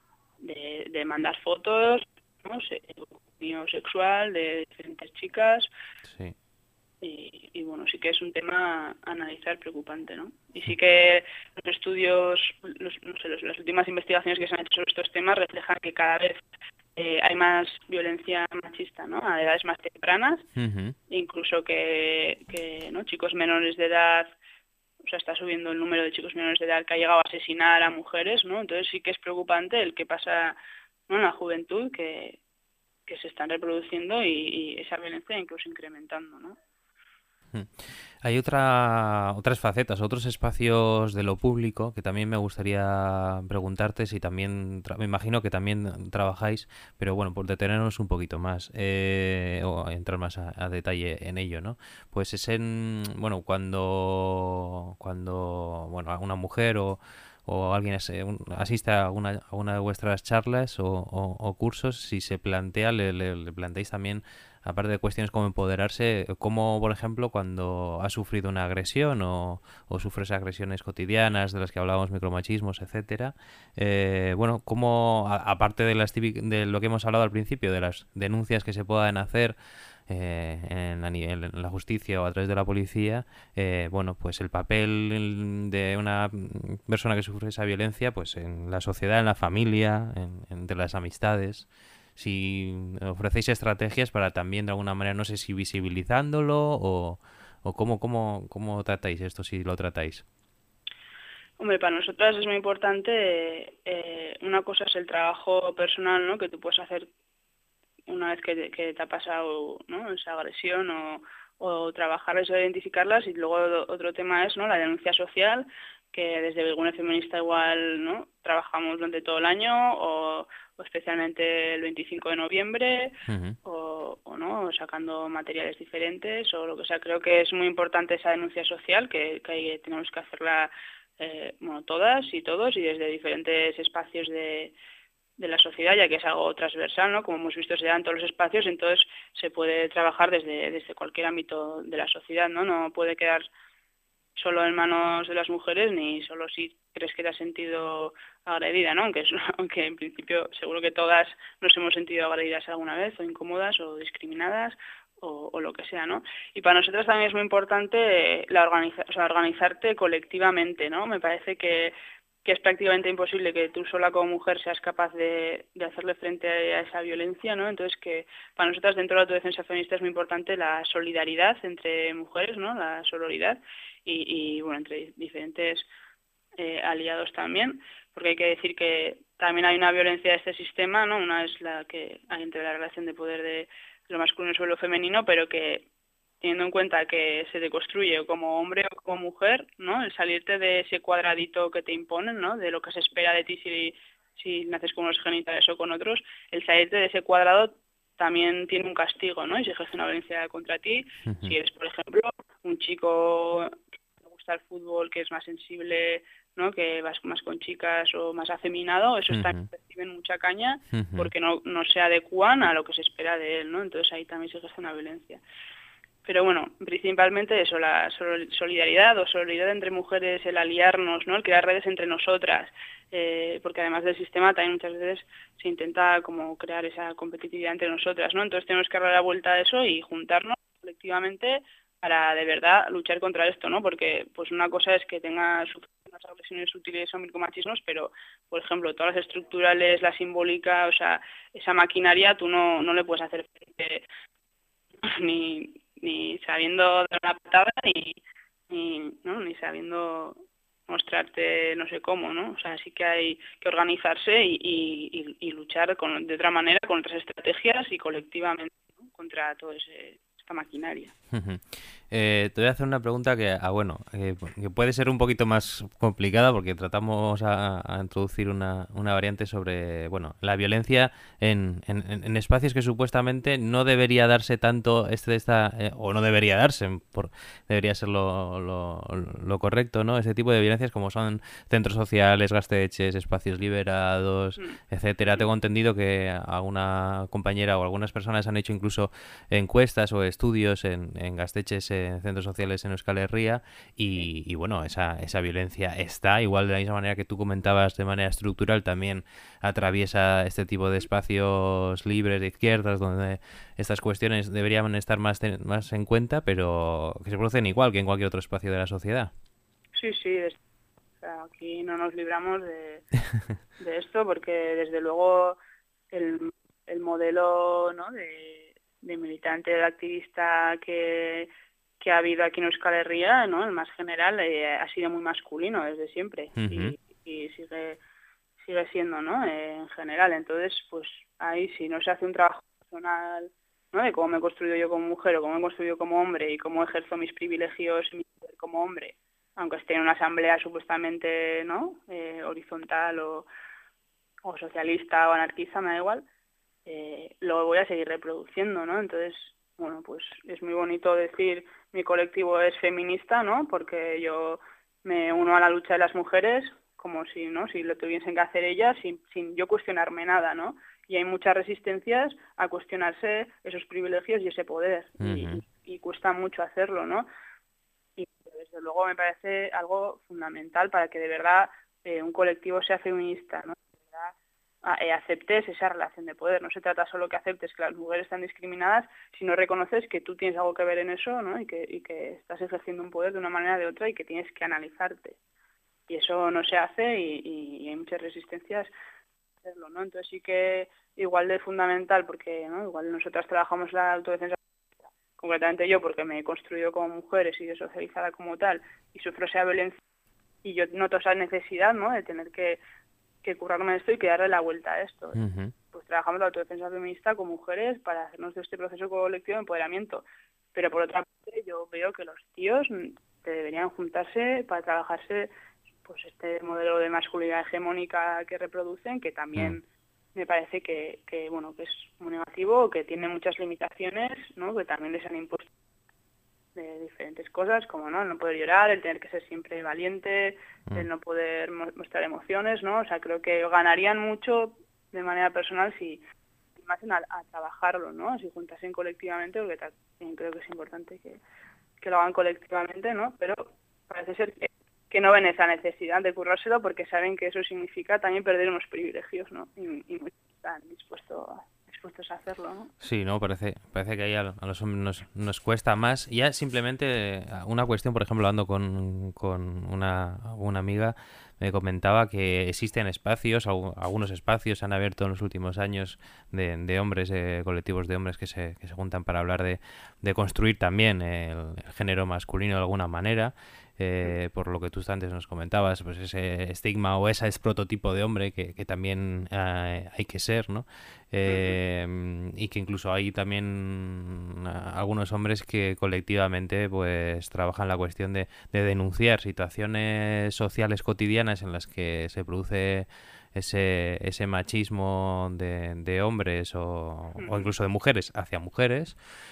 Speaker 5: de, de mandar fotos, ¿no? Se- contenido sexual de diferentes chicas
Speaker 3: Sí.
Speaker 5: y, y bueno, sí que es un tema a analizar preocupante, ¿no? Y sí que los estudios, los, no sé, los- las últimas investigaciones que se han hecho sobre estos temas reflejan que cada vez eh, hay más violencia machista, ¿no? A edades más tempranas,
Speaker 3: Ujú.
Speaker 5: incluso que, que ¿no? chicos menores de edad, o sea, está subiendo el número de chicos menores de edad que ha llegado a asesinar a mujeres, ¿no? Entonces sí que es preocupante el que pasa, ¿no? en la juventud, que, que se están reproduciendo y, y esa violencia incluso incrementando, ¿no?
Speaker 3: Mm. Hay otra, otras facetas, otros espacios de lo público que también me gustaría preguntarte si también, tra- me imagino que también trabajáis, pero bueno, por detenernos un poquito más eh, o entrar más a, a detalle en ello, ¿no? Pues es en, bueno, cuando, cuando, bueno, una mujer o, o alguien ase- un- asiste a una, a una de vuestras charlas o, o- o cursos, si se plantea, le, le, le planteáis también aparte de cuestiones como empoderarse, como por ejemplo cuando has sufrido una agresión o, o sufres agresiones cotidianas de las que hablábamos, micromachismos, etcétera. Eh, bueno, como a- aparte de las típic- de lo que hemos hablado al principio, de las denuncias que se puedan hacer eh, en, la, nivel- en la justicia o a través de la policía, eh, bueno, pues el papel de una persona que sufre esa violencia, pues en la sociedad, en la familia, en, entre las amistades si ofrecéis estrategias para también de alguna manera, no sé si visibilizándolo o, o cómo, cómo, cómo tratáis esto, si lo tratáis.
Speaker 5: Hombre, para nosotras es muy importante, eh, una cosa es el trabajo personal, ¿no? Que tú puedes hacer una vez que te, que te ha pasado, ¿no? esa agresión o, o trabajar eso de identificarlas y luego otro tema es, ¿no? la denuncia social, que desde Vigune Feminista igual, ¿no?, trabajamos durante todo el año o, o especialmente el veinticinco de noviembre
Speaker 3: Uh-huh.
Speaker 5: o, o no, sacando materiales diferentes o lo que sea. Creo que es muy importante esa denuncia social que, que hay- tenemos que hacerla eh, bueno, todas y todos y desde diferentes espacios de, de la sociedad, ya que es algo transversal, ¿no? Como hemos visto, se da en todos los espacios, entonces se puede trabajar desde, desde cualquier ámbito de la sociedad, ¿no? No puede quedar solo en manos de las mujeres ni solo si crees que te has sentido agredida, ¿no? Aunque, es, aunque en principio seguro que todas nos hemos sentido agredidas alguna vez o incómodas o discriminadas o, o lo que sea, ¿no? Y para nosotros también es muy importante la organiza, o sea, organizarte colectivamente, ¿no? Me parece que que es prácticamente imposible que tú sola como mujer seas capaz de, de hacerle frente a esa violencia, ¿no? Entonces que para nosotras dentro de la autodefensa feminista es muy importante la solidaridad entre mujeres, ¿no? La sororidad y, y bueno, entre diferentes eh, aliados también, porque hay que decir que también hay una violencia de este sistema, ¿no? Una es la que hay entre la relación de poder de lo masculino sobre lo femenino, pero que teniendo en cuenta que se te construye como hombre o como mujer, ¿no? El salirte de ese cuadradito que te imponen, ¿no? De lo que se espera de ti si, si naces con unos genitales o con otros, el salirte de ese cuadrado también tiene un castigo, ¿no? Y se ejerce una violencia contra ti.
Speaker 3: Uh-huh.
Speaker 5: Si eres, por ejemplo, un chico que le gusta el fútbol, que es más sensible, ¿no? Que vas más con chicas o más afeminado, esos
Speaker 3: Uh-huh.
Speaker 5: también reciben mucha caña
Speaker 3: Uh-huh.
Speaker 5: porque no, no se adecuan a lo que se espera de él, ¿no? Entonces ahí también se ejerce una violencia. Pero bueno, principalmente eso, la solidaridad o solidaridad entre mujeres, el aliarnos, ¿no? El crear redes entre nosotras, eh, porque además del sistema también muchas veces se intenta como crear esa competitividad entre nosotras, ¿no? Entonces tenemos que darle la vuelta a eso y juntarnos colectivamente para de verdad luchar contra esto, ¿no? Porque pues una cosa es que tenga unas agresiones sutiles o micromachismos, pero por ejemplo todas las estructurales, la simbólica, o sea, esa maquinaria tú no, no le puedes hacer frente ni ni sabiendo dar una patada ni ni, ¿no? ni sabiendo mostrarte no sé cómo, ¿no? O sea, sí que hay que organizarse y, y, y luchar con, de otra manera con otras estrategias y colectivamente, ¿no? Contra toda esta maquinaria.
Speaker 3: Uh-huh. Eh, te voy a hacer una pregunta que, ah, bueno, eh, que puede ser un poquito más complicada porque tratamos a, a introducir una, una variante sobre, bueno, la violencia en, en, en espacios que supuestamente no debería darse tanto este esta eh, o no debería darse, por, debería ser lo, lo, lo correcto, ¿no? Este tipo de violencias como son centros sociales, gasteches, espacios liberados, mm. etcétera. Mm. Tengo entendido que alguna compañera o algunas personas han hecho incluso encuestas o estudios en, en gasteches, en centros sociales en Euskal Herria y, y bueno, esa, esa violencia está, igual de la misma manera que tú comentabas de manera estructural, también atraviesa este tipo de espacios libres de izquierdas donde estas cuestiones deberían estar más, de, más en cuenta, pero que se producen igual que en cualquier otro espacio de la sociedad.
Speaker 5: Sí, sí, es, o sea, aquí no nos libramos de, de esto porque desde luego el, el modelo, ¿no? de, de militante, de activista que que ha habido aquí en Euskal Herria, ¿no? El más general eh, ha sido muy masculino desde siempre uh-huh. y, y sigue sigue siendo, ¿no? Eh, en general, entonces, pues ahí si no se hace un trabajo personal, ¿no? De cómo me he construido yo como mujer o cómo me he construido como hombre y cómo ejerzo mis privilegios y mi poder como hombre, aunque esté en una asamblea supuestamente, ¿no? Eh, horizontal o, o socialista o anarquista, me da igual, eh, lo voy a seguir reproduciendo, ¿no? Entonces, bueno, pues es muy bonito decir mi colectivo es feminista, ¿no? Porque yo me uno a la lucha de las mujeres como si, ¿no? Si lo tuviesen que hacer ellas sin, sin yo cuestionarme nada, ¿no? Y hay muchas resistencias a cuestionarse esos privilegios y ese poder. Uh-huh. y, y cuesta mucho hacerlo, ¿no? Y desde luego me parece algo fundamental para que de verdad eh, un colectivo sea feminista, ¿no? De verdad, aceptes esa relación de poder. No se trata solo que aceptes que las mujeres están discriminadas, sino reconoces que tú tienes algo que ver en eso, ¿no? Y que, y que estás ejerciendo un poder de una manera o de otra y que tienes que analizarte. Y eso no se hace y, y hay muchas resistencias a hacerlo, ¿no? Entonces sí que igual de fundamental, porque ¿no? igual nosotras trabajamos la autodefensa, concretamente yo, porque me he construido como mujer, he sido socializada como tal y sufro esa violencia y yo noto esa necesidad, ¿no? De tener que que currarme esto y que darle la vuelta a esto. Uh-huh. Pues trabajamos la autodefensa feminista con mujeres para hacernos de este proceso colectivo de empoderamiento. Pero por otra parte yo veo que los tíos deberían juntarse para trabajarse pues este modelo de masculinidad hegemónica que reproducen, que también me parece que, que bueno, que es muy negativo, que tiene muchas limitaciones, ¿no? Que también les han impuesto de diferentes cosas, como no el no poder llorar, el tener que ser siempre valiente, mm. el no poder mostrar emociones, ¿no? O sea, creo que ganarían mucho de manera personal si pasen a, a trabajarlo, ¿no? Si juntasen colectivamente, porque también creo que es importante que, que lo hagan colectivamente, ¿no? Pero parece ser que, que no ven esa necesidad de currárselo porque saben que eso significa también perder unos privilegios, ¿no? Y, y no están dispuestos a dispuestos a hacerlo, ¿no?
Speaker 3: Sí, no, parece parece que ahí a, a los hombres nos, nos cuesta más. Ya simplemente una cuestión, por ejemplo, hablando con, con una, una amiga, me comentaba que existen espacios, algunos espacios se han abierto en los últimos años de, de hombres, eh, colectivos de hombres que se, que se juntan para hablar de, de construir también el, el género masculino de alguna manera. Eh, por lo que tú antes nos comentabas, pues ese estigma o ese es prototipo de hombre que, que también eh, hay que ser, ¿no? Eh, uh-huh. Y que incluso hay también algunos hombres que colectivamente pues trabajan la cuestión de, de denunciar situaciones sociales cotidianas en las que se produce ese ese machismo de, de hombres o, o incluso de mujeres hacia mujeres,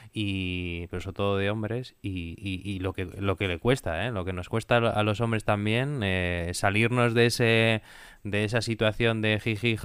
Speaker 3: y pero sobre todo de hombres, y, y, y lo que lo que le cuesta, ¿eh? Lo que nos cuesta a los hombres también, eh, salirnos de ese de esa situación de jiji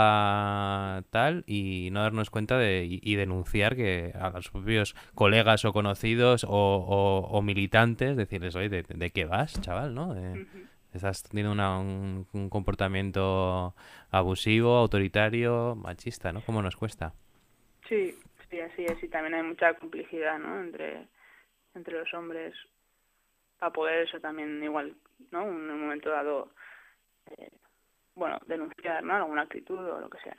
Speaker 3: jaja tal, y no darnos cuenta de y, y denunciar que a los propios colegas o conocidos o, o, o militantes, decirles, oye, ¿de, de qué vas, chaval? ¿No? De, estás teniendo una, un, un comportamiento abusivo, autoritario, machista, ¿no? ¿Cómo nos cuesta?
Speaker 5: Sí, sí, así es. Y también hay mucha complicidad, ¿no? Entre, entre los hombres para poder eso también igual, ¿no? En un momento dado, eh, bueno, denunciar, ¿no? Alguna actitud o lo que sea.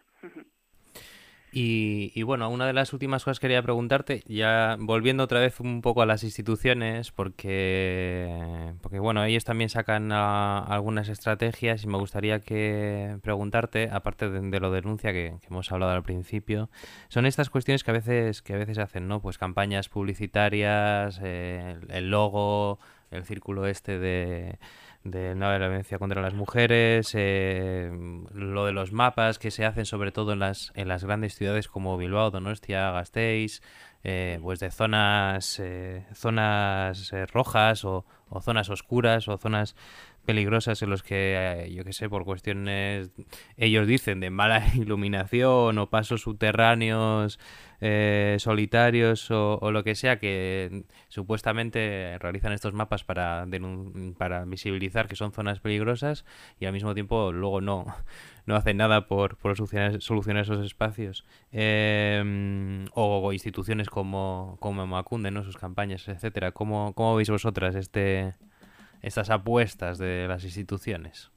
Speaker 3: Y, y bueno, una de las últimas cosas que quería preguntarte, ya volviendo otra vez un poco a las instituciones, porque, porque bueno, ellos también sacan a, algunas estrategias, y me gustaría que preguntarte, aparte de, de lo de denuncia que, que hemos hablado al principio, son estas cuestiones que a veces que a veces hacen, ¿no? Pues campañas publicitarias, eh, el, el logo, el círculo este de de no haber violencia contra las mujeres, eh, lo de los mapas que se hacen sobre todo en las en las grandes ciudades como Bilbao, Donostia, Gasteiz, eh, pues de zonas eh, zonas eh, rojas o, o zonas oscuras o zonas peligrosas en los que, eh, yo qué sé, por cuestiones, ellos dicen, de mala iluminación o pasos subterráneos eh, solitarios o, o lo que sea, que supuestamente realizan estos mapas para denun- para visibilizar que son zonas peligrosas, y al mismo tiempo luego no no hacen nada por, por solucionar, solucionar esos espacios, eh, o, o instituciones como como Emakunde, ¿no? Sus campañas, etcétera. ¿Cómo, cómo veis vosotras este estas apuestas de las instituciones?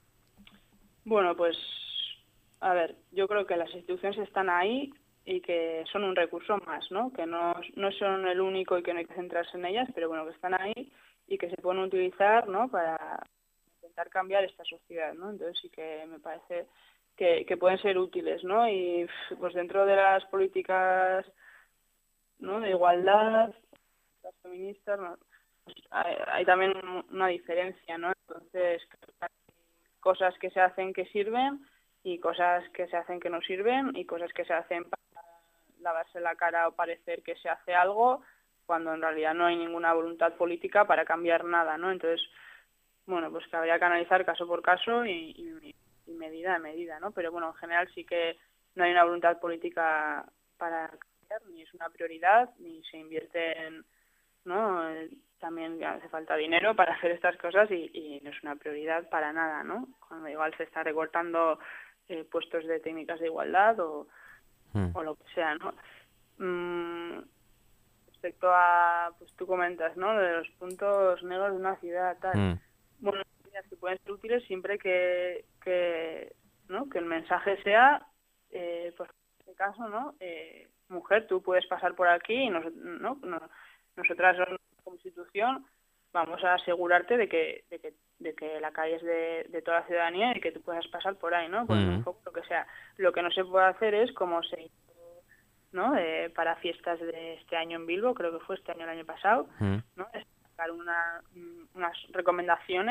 Speaker 5: Bueno, pues, a ver, yo creo que las instituciones están ahí y que son un recurso más, ¿no? Que no, no son el único y que no hay que centrarse en ellas, pero bueno, que están ahí y que se pueden utilizar, ¿no? Para intentar cambiar esta sociedad, ¿no? Entonces sí que me parece que, que pueden ser útiles, ¿no? Y pues dentro de las políticas, ¿no? De igualdad, las feministas, ¿no? Pues hay, hay también una diferencia, ¿no? Entonces, hay cosas que se hacen que sirven y cosas que se hacen que no sirven y cosas que se hacen para lavarse la cara o parecer que se hace algo cuando en realidad no hay ninguna voluntad política para cambiar nada, ¿no? Entonces, bueno, pues que habría que analizar caso por caso y, y, y medida a medida, ¿no? Pero bueno, en general sí que no hay una voluntad política para cambiar, ni es una prioridad, ni se invierte en, ¿no? También hace falta dinero para hacer estas cosas y, y no es una prioridad para nada, ¿no? Cuando igual se está recortando eh, puestos de técnicas de igualdad o, mm. o lo que sea, ¿no? Mm, respecto a, pues tú comentas, ¿no? De los puntos negros de una ciudad, tal. Mm. Bueno, que pueden ser útiles siempre que, que, ¿no? Que el mensaje sea, eh, pues en este caso, ¿no? Eh, mujer, tú puedes pasar por aquí y nos, ¿no? No, nosotras como institución vamos a asegurarte de que de que, de que la calle es de, de toda la ciudadanía y que tú puedas pasar por ahí, ¿no? Con mm. un foco, lo que sea. Lo que no se puede hacer es como se hizo, ¿no? Eh, para fiestas de este año en Bilbo, creo que fue este año el año pasado, mm. ¿no? Es sacar una, unas recomendaciones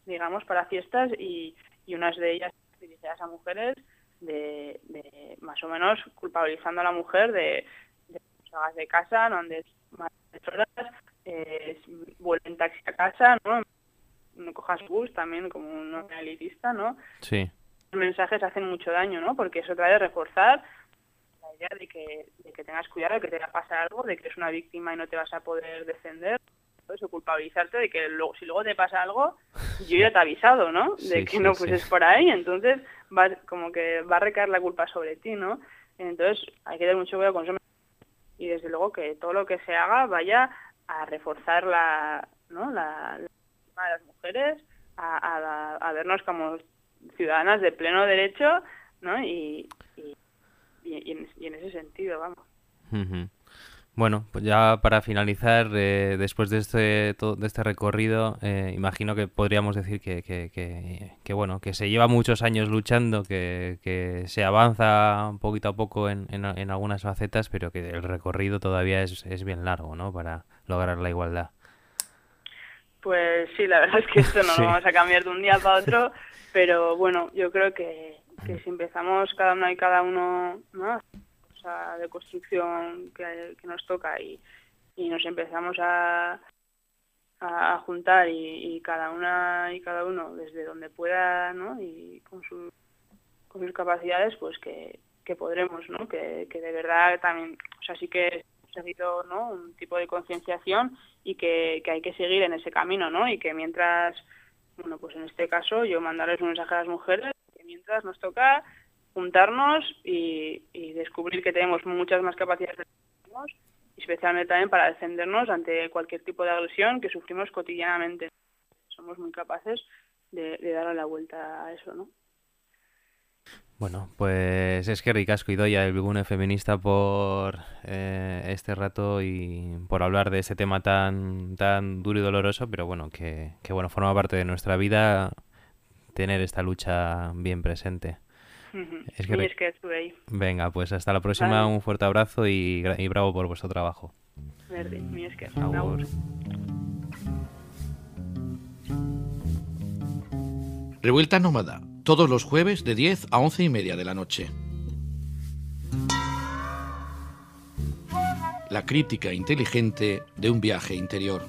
Speaker 5: digamos, para fiestas y, y unas de ellas dirigidas a mujeres de, de más o menos culpabilizando a la mujer de, de salgas de casa, no andes más de horas, eh, vuelve en taxi a casa, ¿no? No cojas bus, también como un no elitista, ¿no?
Speaker 3: Sí.
Speaker 5: Los mensajes hacen mucho daño, ¿no? Porque eso trae de reforzar la idea de que, de que tengas cuidado, de que te va a pasar algo, de que eres una víctima y no te vas a poder defender. Eso, culpabilizarte de que luego, si luego te pasa algo, yo ya te he avisado, ¿no? De
Speaker 3: Sí,
Speaker 5: que
Speaker 3: sí,
Speaker 5: no fueses
Speaker 3: sí.
Speaker 5: por ahí, entonces va, como que va a recaer la culpa sobre ti, ¿no? Entonces hay que tener mucho cuidado con eso y desde luego que todo lo que se haga vaya a reforzar la, ¿no? la, la de las mujeres, a, a, a vernos como ciudadanas de pleno derecho, ¿no? Y, y, y, en, y en ese sentido, vamos.
Speaker 3: Uh-huh. Bueno, pues ya para finalizar, eh, después de este todo, de este recorrido, eh, imagino que podríamos decir que, que, que, que bueno, que se lleva muchos años luchando, que, que se avanza poquito a poco en, en, en algunas facetas, pero que el recorrido todavía es, es bien largo, ¿no? Para lograr la igualdad.
Speaker 5: Pues sí, la verdad es que esto no
Speaker 3: Sí.
Speaker 5: lo vamos a cambiar de un día para otro, pero bueno, yo creo que, que si empezamos cada uno y cada uno, ¿no? O sea, de construcción que, que nos toca y, y nos empezamos a, a juntar y, y cada una y cada uno desde donde pueda, ¿no? Y con, su, con sus capacidades, pues que, que podremos, ¿no? Que, que de verdad también, o sea, sí que hemos seguido, ¿no? Un tipo de concienciación y que, que hay que seguir en ese camino, ¿no? Y que mientras, bueno, pues en este caso yo mandarles un mensaje a las mujeres, que mientras nos toca juntarnos y, y descubrir que tenemos muchas más capacidades de las que tenemos, y especialmente también para defendernos ante cualquier tipo de agresión que sufrimos cotidianamente. Somos muy capaces de, de darle la vuelta a eso, ¿no?
Speaker 3: Bueno, pues es que ricasco Idoia, el Bigune feminista, por eh, este rato y por hablar de este tema tan tan duro y doloroso, pero bueno, que, que bueno, forma parte de nuestra vida tener esta lucha bien presente.
Speaker 5: Uh-huh.
Speaker 3: Es que
Speaker 5: y
Speaker 3: ri-
Speaker 5: es que estuve ahí.
Speaker 3: Venga, pues hasta la próxima,
Speaker 5: Vale.
Speaker 3: un fuerte abrazo y, gra- y bravo por vuestro trabajo.
Speaker 5: Verde, mi es que
Speaker 3: Agur.
Speaker 4: Revuelta Nómada, todos los jueves de diez a once y media de la noche. La crítica inteligente de un viaje interior.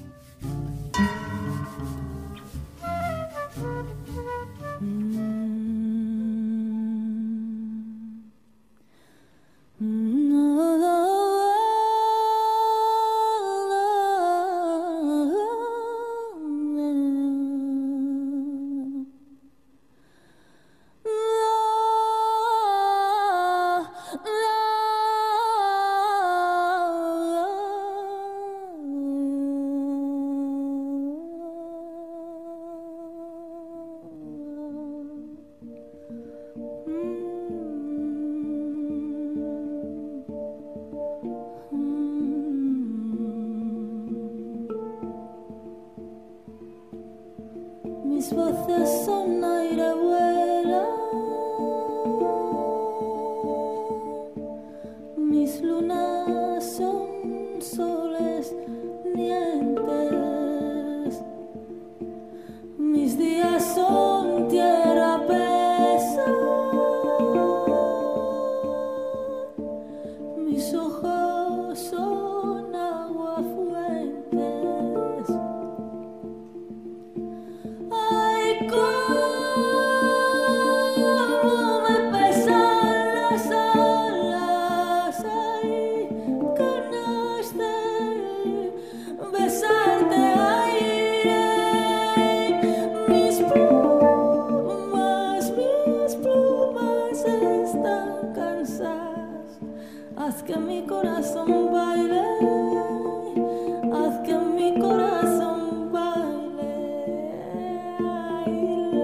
Speaker 6: Mis voces son aire vuela, mis lunas son soles dientes, mis días son tierra pesa, mis ojos son agua fuentes. Ay, cómo me pesan las alas, ay, ganas de besarte, aire, mis plumas, mis plumas están cansadas, haz que mi corazón baile, haz que mi corazón baile. Ay,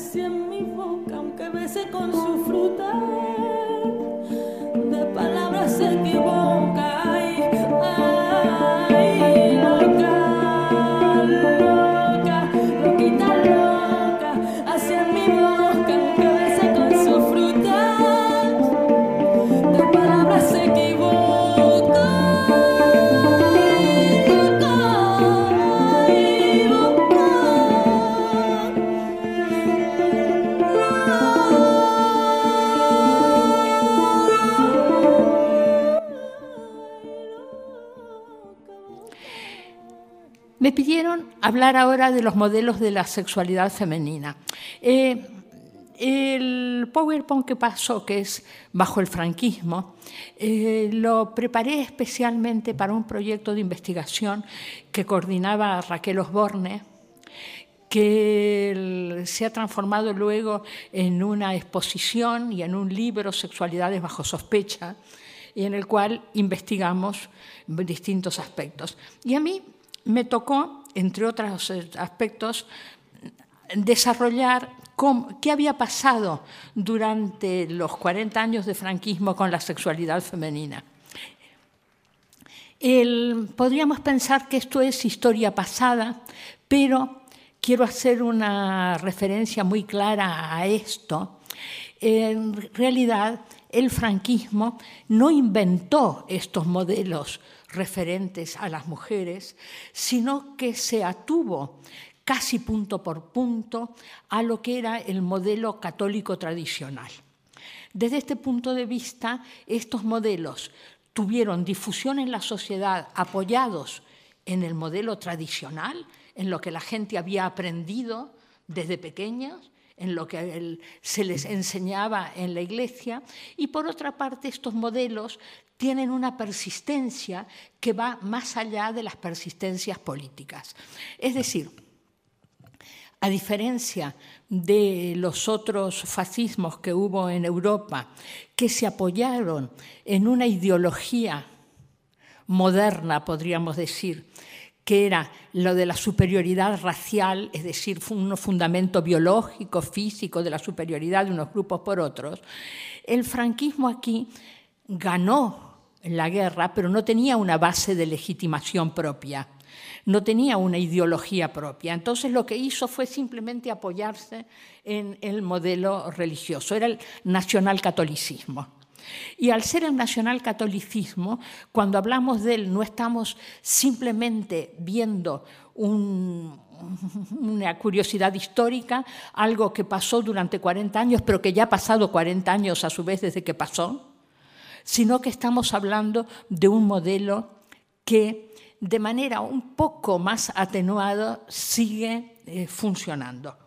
Speaker 6: así en mi boca, aunque bese con su fruta, de palabras se equivoca. Ay, ay, loca, loca, loquita loca, así en mi boca, aunque bese con su fruta, de palabras se equivoca.
Speaker 7: Me pidieron hablar ahora de los modelos de la sexualidad femenina. Eh, el PowerPoint que pasó, que es bajo el franquismo, eh, lo preparé especialmente para un proyecto de investigación que coordinaba Raquel Osborne, que se ha transformado luego en una exposición y en un libro, Sexualidades bajo sospecha, y en el cual investigamos distintos aspectos. Y a mí me tocó, entre otros aspectos, desarrollar cómo, qué había pasado durante los cuarenta años de franquismo con la sexualidad femenina. El, podríamos pensar que esto es historia pasada, pero quiero hacer una referencia muy clara a esto. En realidad, el franquismo no inventó estos modelos referentes a las mujeres, sino que se atuvo casi punto por punto a lo que era el modelo católico tradicional. Desde este punto de vista, estos modelos tuvieron difusión en la sociedad apoyados en el modelo tradicional, en lo que la gente había aprendido desde pequeños, en lo que el, se les enseñaba en la Iglesia, y por otra parte estos modelos tienen una persistencia que va más allá de las persistencias políticas. Es decir, a diferencia de los otros fascismos que hubo en Europa, que se apoyaron en una ideología moderna, podríamos decir, que era lo de la superioridad racial, es decir, un fundamento biológico, físico, de la superioridad de unos grupos por otros, el franquismo aquí ganó la guerra, pero no tenía una base de legitimación propia, no tenía una ideología propia. Entonces lo que hizo fue simplemente apoyarse en el modelo religioso, era el nacionalcatolicismo. Y al ser el nacionalcatolicismo, cuando hablamos de él no estamos simplemente viendo un, una curiosidad histórica, algo que pasó durante cuarenta años, pero que ya ha pasado cuarenta años a su vez desde que pasó, sino que estamos hablando de un modelo que de manera un poco más atenuada sigue eh, funcionando.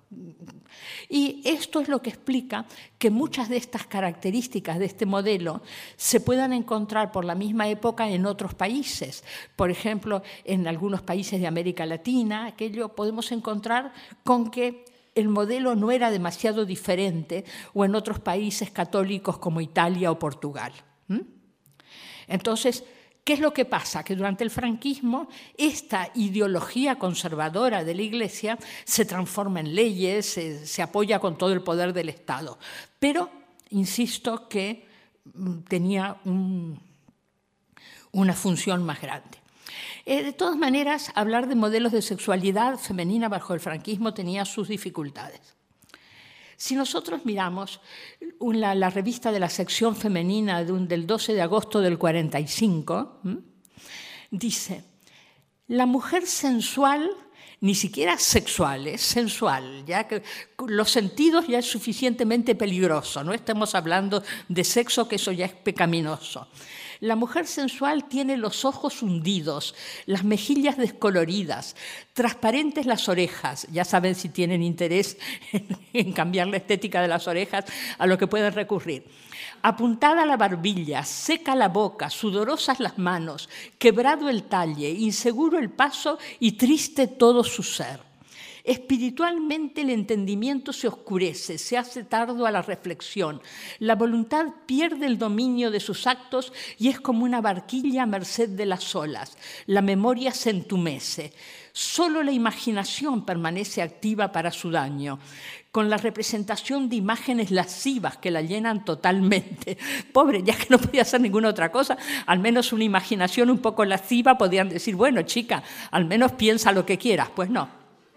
Speaker 7: Y esto es lo que explica que muchas de estas características de este modelo se puedan encontrar por la misma época en otros países. Por ejemplo, en algunos países de América Latina, aquello podemos encontrar con que el modelo no era demasiado diferente, o en otros países católicos como Italia o Portugal. ¿Mm? Entonces, ¿qué es lo que pasa? Que durante el franquismo esta ideología conservadora de la Iglesia se transforma en leyes, se, se apoya con todo el poder del Estado. Pero, insisto, que tenía un, una función más grande. Eh, de todas maneras, hablar de modelos de sexualidad femenina bajo el franquismo tenía sus dificultades. Si nosotros miramos la, la revista de la sección femenina de un, del doce de agosto del cuarenta y cinco, ¿m? dice, la mujer sensual, ni siquiera sexual, es sensual, ya que los sentidos ya es suficientemente peligroso, no estamos hablando de sexo, que eso ya es pecaminoso. La mujer sensual tiene los ojos hundidos, las mejillas descoloridas, transparentes las orejas. Ya saben, si tienen interés en, en cambiar la estética de las orejas, a lo que pueden recurrir. Apuntada la barbilla, seca la boca, sudorosas las manos, quebrado el talle, inseguro el paso y triste todo su ser. Espiritualmente el entendimiento se oscurece, se hace tardo a la reflexión. La voluntad pierde el dominio de sus actos y es como una barquilla a merced de las olas. La memoria se entumece. Solo la imaginación permanece activa para su daño, con la representación de imágenes lascivas que la llenan totalmente. Pobre, ya que no podía hacer ninguna otra cosa, al menos una imaginación un poco lasciva, podían decir, bueno, chica, al menos piensa lo que quieras. Pues no.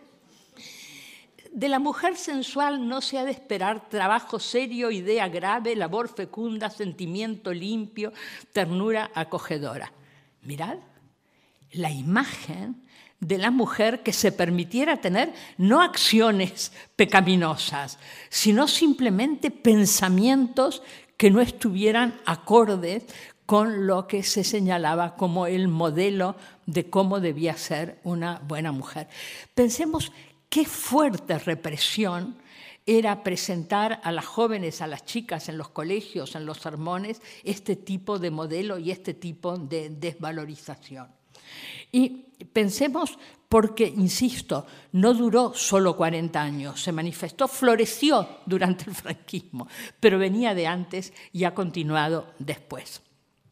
Speaker 7: De la mujer sensual no se ha de esperar trabajo serio, idea grave, labor fecunda, sentimiento limpio, ternura acogedora. Mirad, la imagen de la mujer que se permitiera tener no acciones pecaminosas, sino simplemente pensamientos que no estuvieran acordes con lo que se señalaba como el modelo de cómo debía ser una buena mujer. Pensemos qué fuerte represión era presentar a las jóvenes, a las chicas en los colegios, en los sermones, este tipo de modelo y este tipo de desvalorización. Y pensemos porque, insisto, no duró solo cuarenta años, se manifestó, floreció durante el franquismo, pero venía de antes y ha continuado después.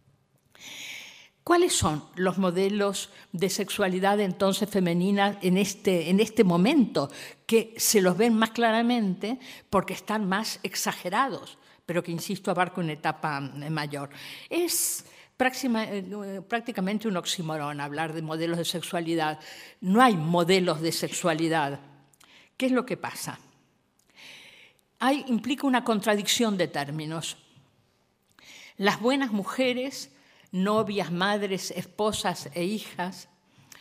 Speaker 7: ¿Cuáles son los modelos de sexualidad entonces femenina en este, en este momento que se los ven más claramente porque están más exagerados, pero que, insisto, abarca una etapa mayor? Es prácticamente un oxímoron hablar de modelos de sexualidad. No hay modelos de sexualidad. ¿Qué es lo que pasa? Hay, implica una contradicción de términos. Las buenas mujeres, novias, madres, esposas e hijas,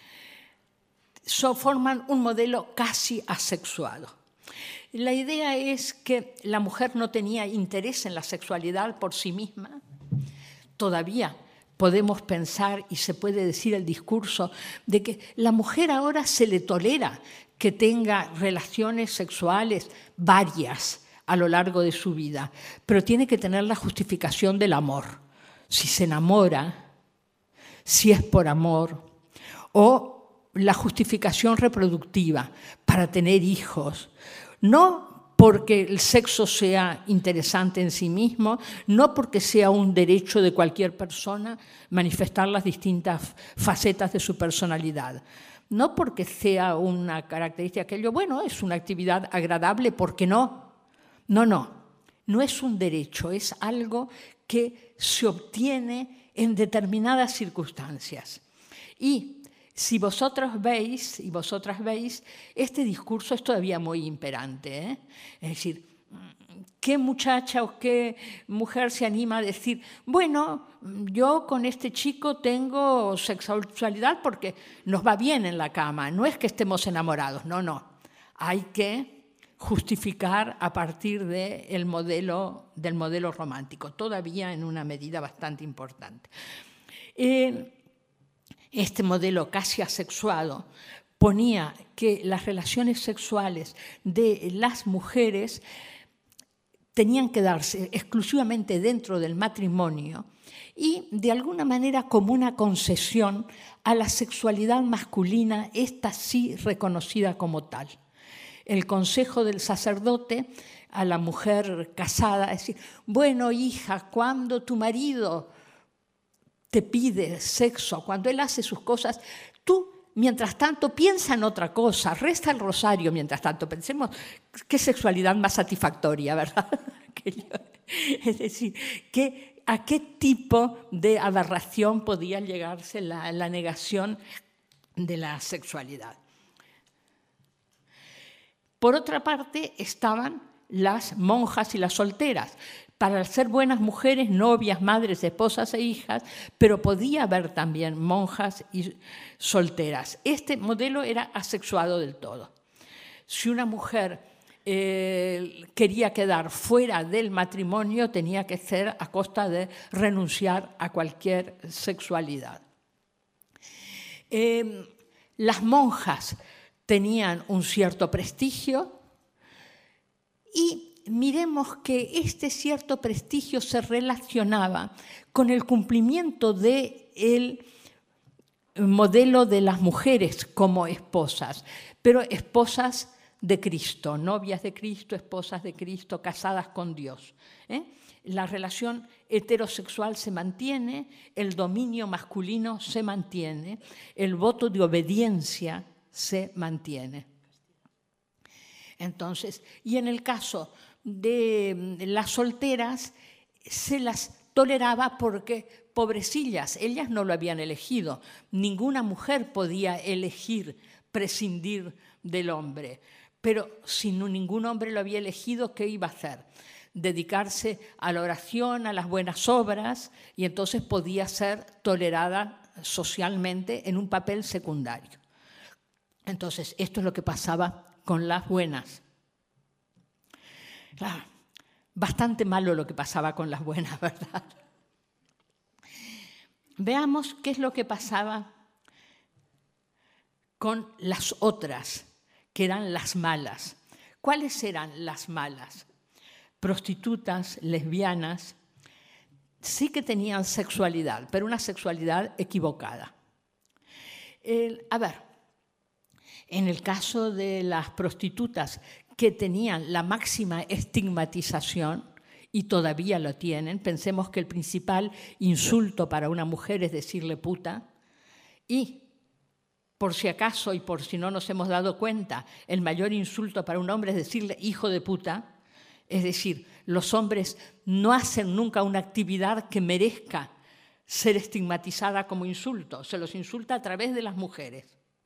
Speaker 7: so, forman un modelo casi asexuado. La idea es que la mujer no tenía interés en la sexualidad por sí misma. Todavía podemos pensar, y se puede decir el discurso, de que la mujer ahora se le tolera que tenga relaciones sexuales varias a lo largo de su vida, pero tiene que tener la justificación del amor. Si se enamora, si es por amor, o la justificación reproductiva para tener hijos, no porque el sexo sea interesante en sí mismo, no porque sea un derecho de cualquier persona manifestar las distintas facetas de su personalidad, no porque sea una característica aquello, bueno, es una actividad agradable, ¿por qué no? No, no, no es un derecho, es algo que se obtiene en determinadas circunstancias. Y si vosotros veis, y vosotras veis, este discurso es todavía muy imperante, ¿eh? Es decir, ¿qué muchacha o qué mujer se anima a decir, bueno, yo con este chico tengo sexualidad porque nos va bien en la cama, no es que estemos enamorados, no, no. Hay que justificar a partir de el modelo, del modelo romántico, todavía en una medida bastante importante. Eh, Este modelo casi asexuado ponía que las relaciones sexuales de las mujeres tenían que darse exclusivamente dentro del matrimonio y de alguna manera como una concesión a la sexualidad masculina, esta sí reconocida como tal. El consejo del sacerdote a la mujer casada, es decir, bueno, hija, cuando tu marido te pide sexo, cuando él hace sus cosas, tú, mientras tanto, piensa en otra cosa, reza el rosario mientras tanto. Pensemos qué sexualidad más satisfactoria, ¿verdad? Es decir, que, ¿a qué tipo de aberración podía llegarse la, la negación de la sexualidad? Por otra parte, estaban las monjas y las solteras, para ser buenas mujeres, novias, madres, esposas e hijas, pero podía haber también monjas y solteras. Este modelo era asexuado del todo. Si una mujer eh, quería quedar fuera del matrimonio, tenía que ser a costa de renunciar a cualquier sexualidad. Eh, las monjas tenían un cierto prestigio y miremos que este cierto prestigio se relacionaba con el cumplimiento del modelo de las mujeres como esposas, pero esposas de Cristo, novias de Cristo, esposas de Cristo, casadas con Dios. ¿eh? La relación heterosexual se mantiene, el dominio masculino se mantiene, el voto de obediencia se mantiene. Entonces, y en el caso de las solteras, se las toleraba porque, pobrecillas, ellas no lo habían elegido. Ninguna mujer podía elegir prescindir del hombre. Pero si no, ningún hombre lo había elegido, ¿qué iba a hacer? Dedicarse a la oración, a las buenas obras, y entonces podía ser tolerada socialmente en un papel secundario. Entonces, esto es lo que pasaba con las buenas. Claro, bastante malo lo que pasaba con las buenas, ¿verdad? Veamos qué es lo que pasaba con las otras, que eran las malas. ¿Cuáles eran las malas? Prostitutas, lesbianas, sí que tenían sexualidad, pero una sexualidad equivocada. El, a ver, en el caso de las prostitutas que tenían la máxima estigmatización, y todavía lo tienen, pensemos que el principal insulto para una mujer es decirle puta, y por si acaso y por si no nos hemos dado cuenta, el mayor insulto para un hombre es decirle hijo de puta. Es decir, los hombres no hacen nunca una actividad que merezca ser estigmatizada como insulto. Se los insulta a través de las mujeres.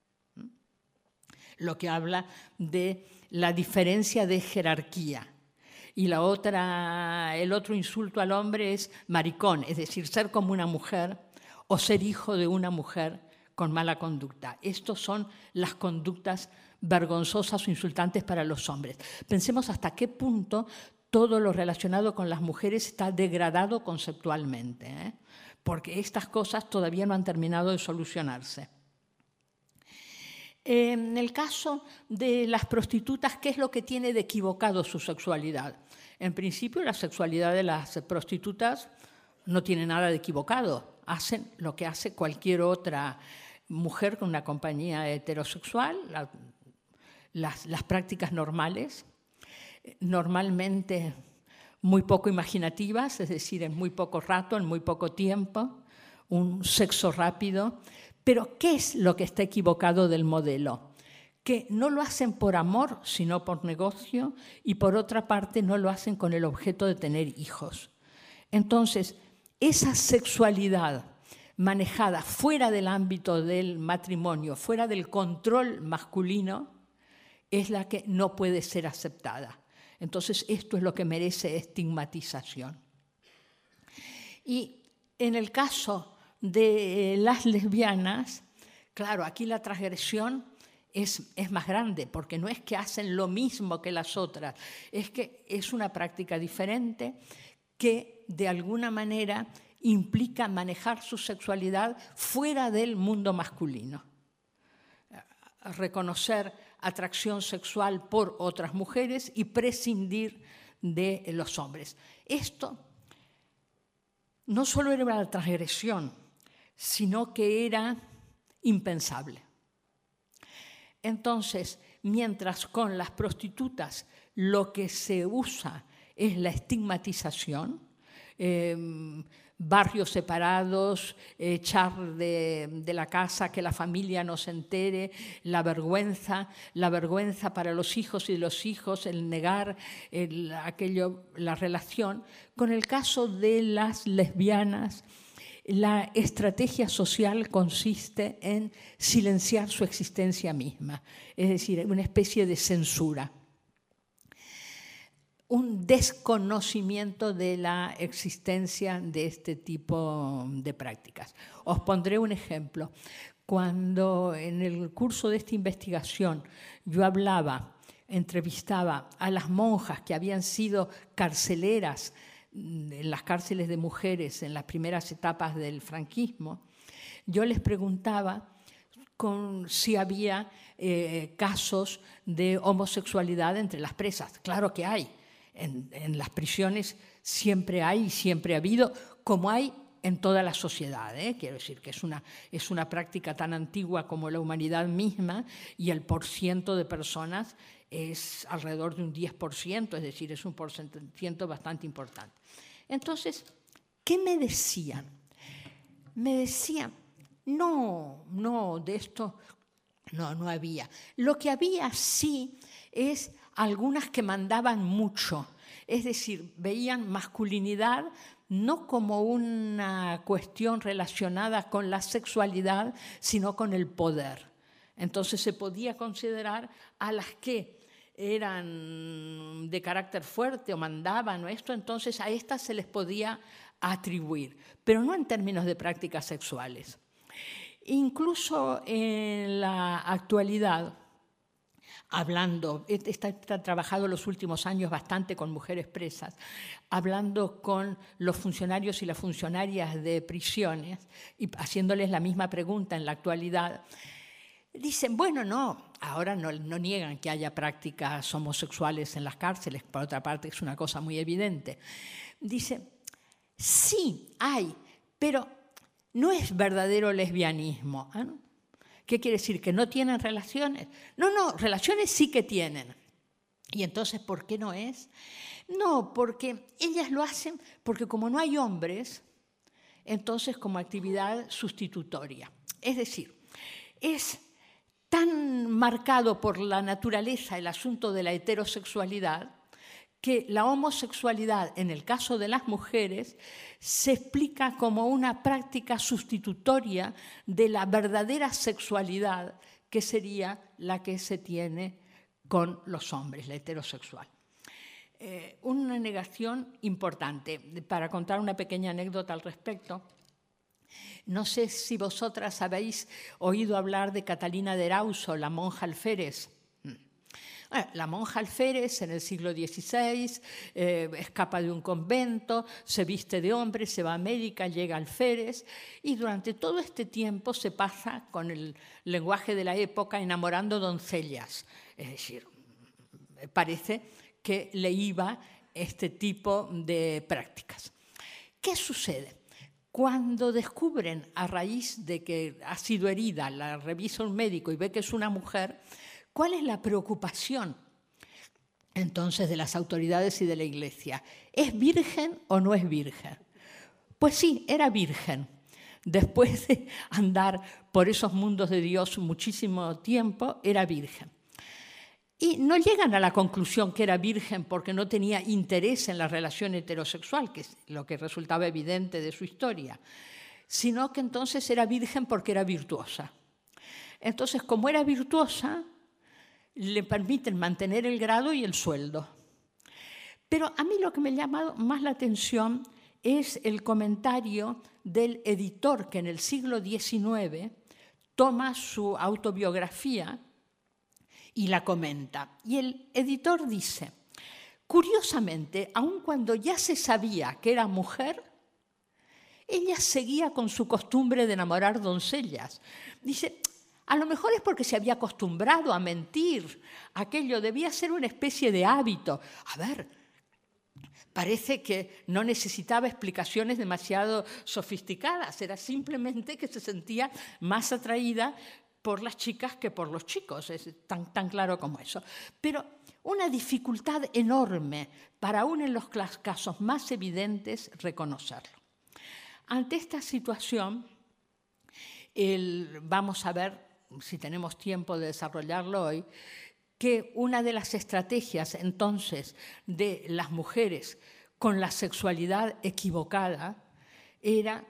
Speaker 7: Lo que habla de la diferencia de jerarquía. Y la otra, el otro insulto al hombre es maricón, es decir, ser como una mujer o ser hijo de una mujer con mala conducta. Estas son las conductas vergonzosas o insultantes para los hombres. Pensemos hasta qué punto todo lo relacionado con las mujeres está degradado conceptualmente, ¿eh? Porque estas cosas todavía no han terminado de solucionarse. En el caso de las prostitutas, ¿qué es lo que tiene de equivocado su sexualidad? En principio, la sexualidad de las prostitutas no tiene nada de equivocado. Hacen lo que hace cualquier otra mujer con una compañía heterosexual, la, las, las prácticas normales, normalmente muy poco imaginativas, es decir, en muy poco rato, en muy poco tiempo, un sexo rápido. Pero, ¿qué es lo que está equivocado del modelo? Que no lo hacen por amor, sino por negocio, y por otra parte no lo hacen con el objeto de tener hijos. Entonces, esa sexualidad manejada fuera del ámbito del matrimonio, fuera del control masculino, es la que no puede ser aceptada. Entonces, esto es lo que merece estigmatización. Y en el caso de las lesbianas, claro, aquí la transgresión es, es más grande, porque no es que hacen lo mismo que las otras, es que es una práctica diferente que de alguna manera implica manejar su sexualidad fuera del mundo masculino. Reconocer atracción sexual por otras mujeres y prescindir de los hombres. Esto no solo era una transgresión, sino que era impensable. Entonces, mientras con las prostitutas lo que se usa es la estigmatización, eh, barrios separados, echar de, de la casa, que la familia no se entere, la vergüenza, la vergüenza para los hijos y los hijos, el negar el, aquello, la relación. Con el caso de las lesbianas, la estrategia social consiste en silenciar su existencia misma, es decir, una especie de censura, un desconocimiento de la existencia de este tipo de prácticas. Os pondré un ejemplo. Cuando en el curso de esta investigación yo hablaba, entrevistaba a las monjas que habían sido carceleras en las cárceles de mujeres en las primeras etapas del franquismo, yo les preguntaba con, si había eh, casos de homosexualidad entre las presas. Claro que hay. En, en las prisiones siempre hay y siempre ha habido, como hay en toda la sociedad, ¿eh? Quiero decir que es una, es una práctica tan antigua como la humanidad misma y el porciento de personas es alrededor de un diez por ciento, es decir, es un porcentaje bastante importante. Entonces, ¿qué me decían? Me decían, no, no, de esto no, no había. Lo que había sí es algunas que mandaban mucho, es decir, veían masculinidad no como una cuestión relacionada con la sexualidad, sino con el poder. Entonces se podía considerar a las que eran de carácter fuerte o mandaban o esto, entonces a estas se les podía atribuir, pero no en términos de prácticas sexuales. Incluso en la actualidad, hablando, está, está trabajado los últimos años bastante con mujeres presas, hablando con los funcionarios y las funcionarias de prisiones y haciéndoles la misma pregunta en la actualidad, dicen, bueno, no, ahora no, no niegan que haya prácticas homosexuales en las cárceles, por otra parte es una cosa muy evidente. Dicen, sí, hay, pero no es verdadero lesbianismo. ¿eh? ¿Qué quiere decir? ¿Que no tienen relaciones? No, no, relaciones sí que tienen. ¿Y entonces por qué no es? No, porque ellas lo hacen porque como no hay hombres, entonces como actividad sustitutoria. Es decir, es tan marcado por la naturaleza el asunto de la heterosexualidad que la homosexualidad, en el caso de las mujeres, se explica como una práctica sustitutoria de la verdadera sexualidad, que sería la que se tiene con los hombres, la heterosexual. Eh, una negación importante. Para contar una pequeña anécdota al respecto, no sé si vosotras habéis oído hablar de Catalina de Erauso, la monja alférez. La monja alférez en el siglo dieciséis eh, escapa de un convento, se viste de hombre, se va a América, llega a alférez y durante todo este tiempo se pasa con el lenguaje de la época enamorando doncellas. Es decir, parece que le iba este tipo de prácticas. ¿Qué sucede? Cuando descubren, a raíz de que ha sido herida, la revisa un médico y ve que es una mujer, ¿cuál es la preocupación entonces de las autoridades y de la Iglesia? ¿Es virgen o no es virgen? Pues sí, era virgen. Después de andar por esos mundos de Dios muchísimo tiempo, era virgen. Y no llegan a la conclusión que era virgen porque no tenía interés en la relación heterosexual, que es lo que resultaba evidente de su historia, sino que entonces era virgen porque era virtuosa. Entonces, como era virtuosa, le permiten mantener el grado y el sueldo. Pero a mí lo que me llama más la atención es el comentario del editor que en el siglo diecinueve toma su autobiografía y la comenta. Y el editor dice, curiosamente, aun cuando ya se sabía que era mujer, ella seguía con su costumbre de enamorar doncellas. Dice, a lo mejor es porque se había acostumbrado a mentir. Aquello debía ser una especie de hábito. A ver, parece que no necesitaba explicaciones demasiado sofisticadas. Era simplemente que se sentía más atraída por las chicas que por los chicos. Es tan, tan claro como eso. Pero una dificultad enorme para aún en los casos más evidentes reconocerlo. Ante esta situación, el, vamos a ver, si tenemos tiempo de desarrollarlo hoy, que una de las estrategias entonces de las mujeres con la sexualidad equivocada era,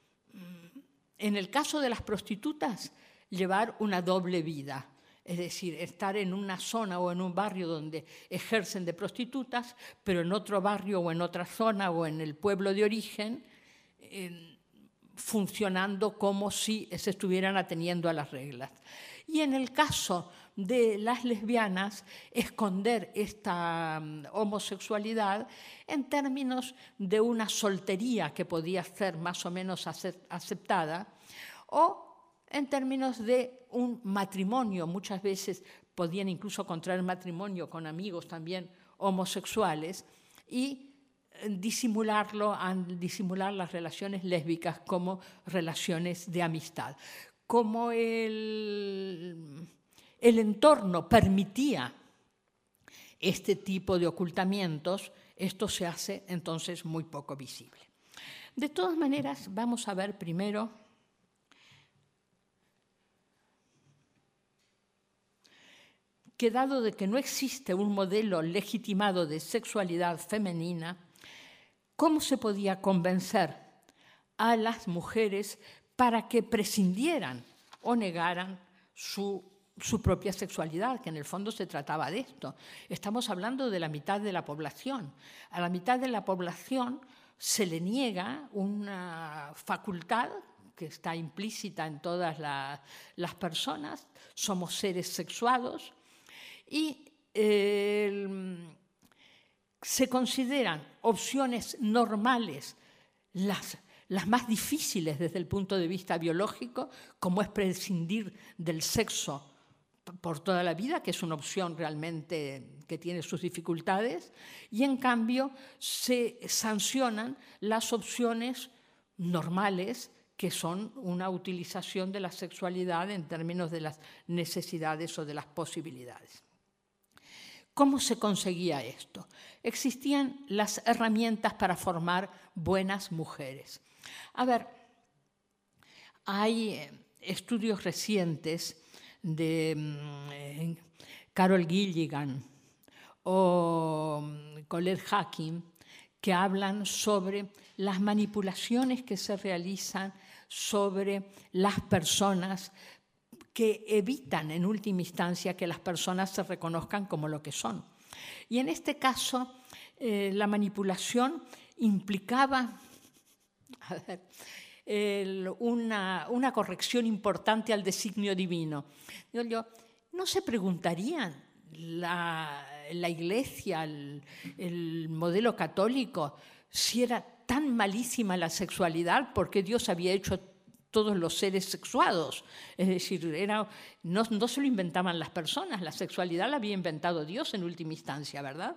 Speaker 7: en el caso de las prostitutas, llevar una doble vida. Es decir, estar en una zona o en un barrio donde ejercen de prostitutas, pero en otro barrio o en otra zona o en el pueblo de origen, eh, funcionando como si se estuvieran ateniendo a las reglas. Y en el caso de las lesbianas, esconder esta homosexualidad en términos de una soltería que podía ser más o menos aceptada o en términos de un matrimonio. Muchas veces podían incluso contraer matrimonio con amigos también homosexuales y disimularlo, a disimular las relaciones lésbicas como relaciones de amistad. Como el, el entorno permitía este tipo de ocultamientos, esto se hace entonces muy poco visible. De todas maneras, vamos a ver primero que dado de que no existe un modelo legitimado de sexualidad femenina, ¿cómo se podía convencer a las mujeres para que prescindieran o negaran su, su propia sexualidad? Que en el fondo se trataba de esto. Estamos hablando de la mitad de la población. A la mitad de la población se le niega una facultad que está implícita en todas la, las personas. Somos seres sexuados. Y eh, se consideran opciones normales las, las más difíciles desde el punto de vista biológico, como es prescindir del sexo por toda la vida, que es una opción realmente que tiene sus dificultades, y en cambio se sancionan las opciones normales, que son una utilización de la sexualidad en términos de las necesidades o de las posibilidades. ¿Cómo se conseguía esto? Existían las herramientas para formar buenas mujeres. A ver, hay estudios recientes de eh, Carol Gilligan o Colette Hacking que hablan sobre las manipulaciones que se realizan sobre las personas, que evitan en última instancia que las personas se reconozcan como lo que son. Y en este caso, eh, la manipulación implicaba a ver, el, una, una corrección importante al designio divino. Yo, yo, ¿no se preguntarían la, la Iglesia, el, el modelo católico, si era tan malísima la sexualidad, porque Dios había hecho todos los seres sexuados? Es decir, era, no, no se lo inventaban las personas, la sexualidad la había inventado Dios en última instancia, ¿verdad?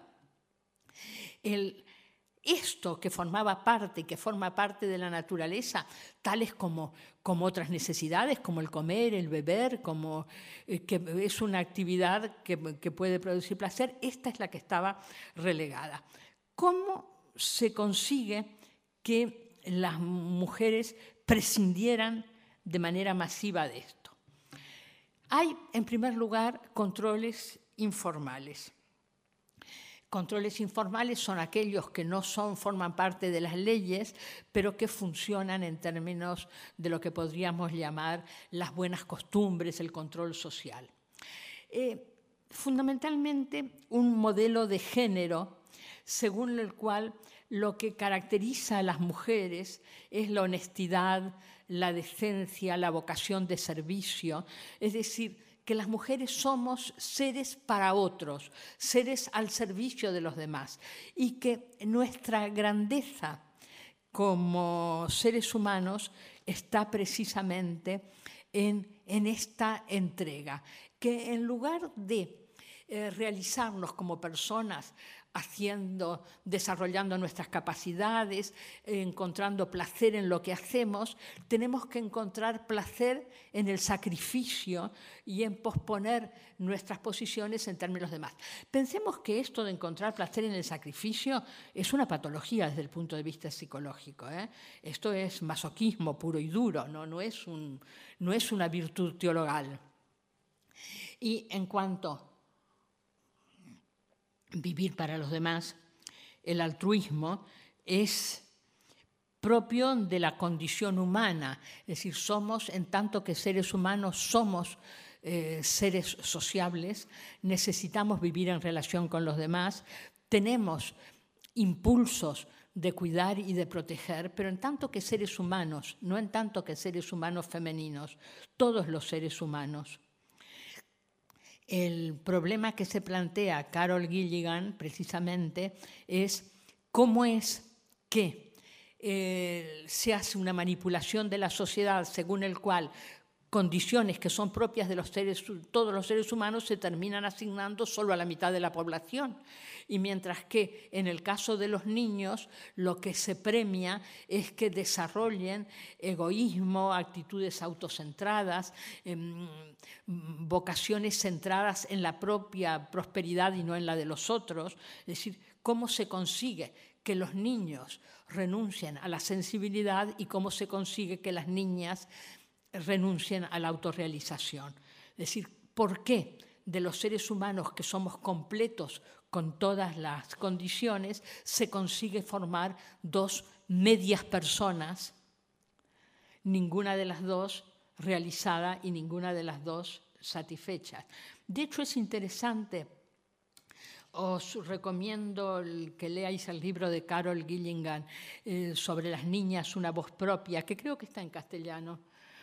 Speaker 7: El, esto que formaba parte, que forma parte de la naturaleza, tales como, como otras necesidades, como el comer, el beber, como eh, que es una actividad que, que puede producir placer, esta es la que estaba relegada. ¿Cómo se consigue que las mujeres prescindieran de manera masiva de esto? Hay, en primer lugar, controles informales. Controles informales son aquellos que no son, forman parte de las leyes, pero que funcionan en términos de lo que podríamos llamar las buenas costumbres, el control social. Eh, fundamentalmente, un modelo de género según el cual lo que caracteriza a las mujeres es la honestidad, la decencia, la vocación de servicio, es decir, que las mujeres somos seres para otros, seres al servicio de los demás, y que nuestra grandeza como seres humanos está precisamente en, en esta entrega, que en lugar de eh, realizarnos como personas haciendo, desarrollando nuestras capacidades, encontrando placer en lo que hacemos, tenemos que encontrar placer en el sacrificio y en posponer nuestras posiciones en términos de más. Pensemos que esto de encontrar placer en el sacrificio es una patología desde el punto de vista psicológico, ¿eh? Esto es masoquismo puro y duro, no, no, es un, no es una virtud teologal. Y en cuanto vivir para los demás, el altruismo es propio de la condición humana, es decir, somos, en tanto que seres humanos, somos eh, seres sociables, necesitamos vivir en relación con los demás, tenemos impulsos de cuidar y de proteger, pero en tanto que seres humanos, no en tanto que seres humanos femeninos, todos los seres humanos. El problema que se plantea Carol Gilligan, precisamente, es cómo es que eh, se hace una manipulación de la sociedad según el cual condiciones que son propias de los seres, todos los seres humanos se terminan asignando solo a la mitad de la población. Y mientras que en el caso de los niños lo que se premia es que desarrollen egoísmo, actitudes autocentradas, eh, vocaciones centradas en la propia prosperidad y no en la de los otros. Es decir, cómo se consigue que los niños renuncien a la sensibilidad y cómo se consigue que las niñas renuncien a la autorrealización. Es decir, ¿por qué de los seres humanos que somos completos con todas las condiciones se consigue formar dos medias personas, ninguna de las dos realizada y ninguna de las dos satisfecha? De hecho, es interesante. Os recomiendo que leáis el libro de Carol Gilligan eh, sobre las niñas, una voz propia, que creo que está en castellano.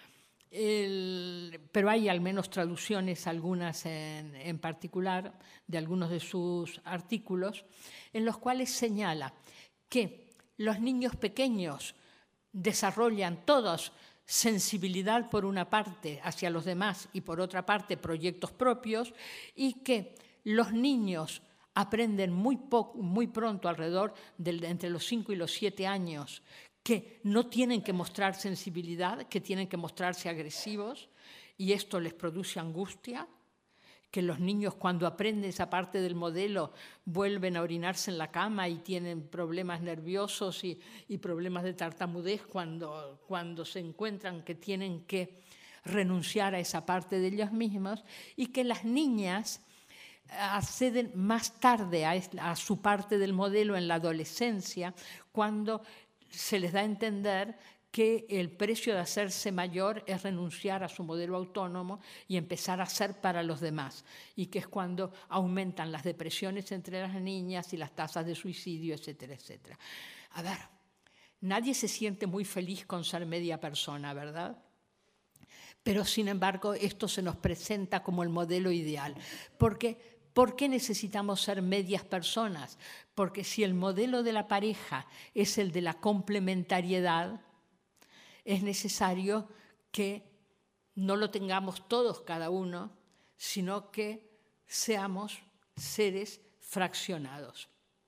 Speaker 7: El, pero hay al menos traducciones, algunas en, en particular, de algunos de sus artículos, en los cuales señala que los niños pequeños desarrollan todos sensibilidad por una parte hacia los demás y por otra parte proyectos propios, y que los niños aprenden muy, poco, muy pronto, alrededor de entre los cinco y los siete años, que no tienen que mostrar sensibilidad, que tienen que mostrarse agresivos, y esto les produce angustia, que los niños cuando aprenden esa parte del modelo vuelven a orinarse en la cama y tienen problemas nerviosos y, y problemas de tartamudez cuando, cuando se encuentran que tienen que renunciar a esa parte de ellos mismos, y que las niñas acceden más tarde a, a su parte del modelo en la adolescencia, cuando se les da a entender que el precio de hacerse mayor es renunciar a su modelo autónomo y empezar a ser para los demás, y que es cuando aumentan las depresiones entre las niñas y las tasas de suicidio, etcétera, etcétera. A ver, nadie se siente muy feliz con ser media persona, ¿verdad? Pero, sin embargo, esto se nos presenta como el modelo ideal. Porque, ¿por qué necesitamos ser medias personas? Porque si el modelo de la pareja es el de la complementariedad, es necesario que no lo tengamos todos cada uno, sino que seamos seres fraccionados.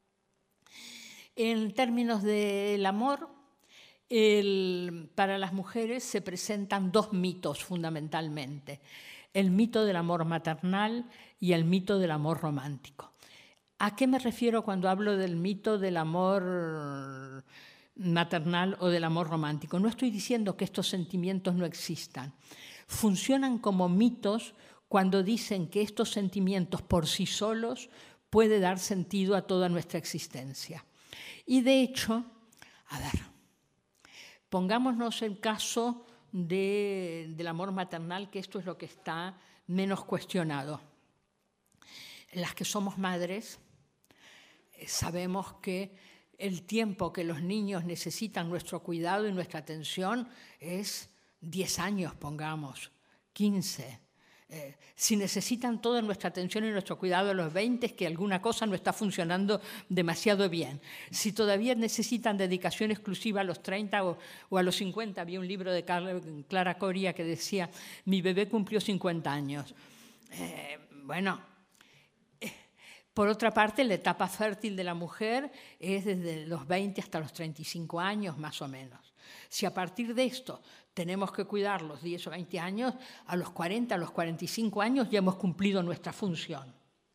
Speaker 7: En términos del amor, el, para las mujeres se presentan dos mitos fundamentalmente: el mito del amor maternal y el mito del amor romántico. ¿A qué me refiero cuando hablo del mito del amor maternal o del amor romántico? No estoy diciendo que estos sentimientos no existan. Funcionan como mitos cuando dicen que estos sentimientos por sí solos pueden dar sentido a toda nuestra existencia. Y de hecho, a ver, pongámonos el caso de, del amor maternal, que esto es lo que está menos cuestionado. Las que somos madres sabemos que el tiempo que los niños necesitan nuestro cuidado y nuestra atención es diez años, pongamos, quince. Eh, si necesitan toda nuestra atención y nuestro cuidado a los veinte, es que alguna cosa no está funcionando demasiado bien. Si todavía necesitan dedicación exclusiva a los treinta o, o a los cincuenta, había un libro de Clara Coria que decía: mi bebé cumplió cincuenta años. Eh, bueno... Por otra parte, la etapa fértil de la mujer es desde los veinte hasta los treinta y cinco años, más o menos. Si a partir de esto tenemos que cuidar los diez o veinte años, a los cuarenta, a los cuarenta y cinco años ya hemos cumplido nuestra función.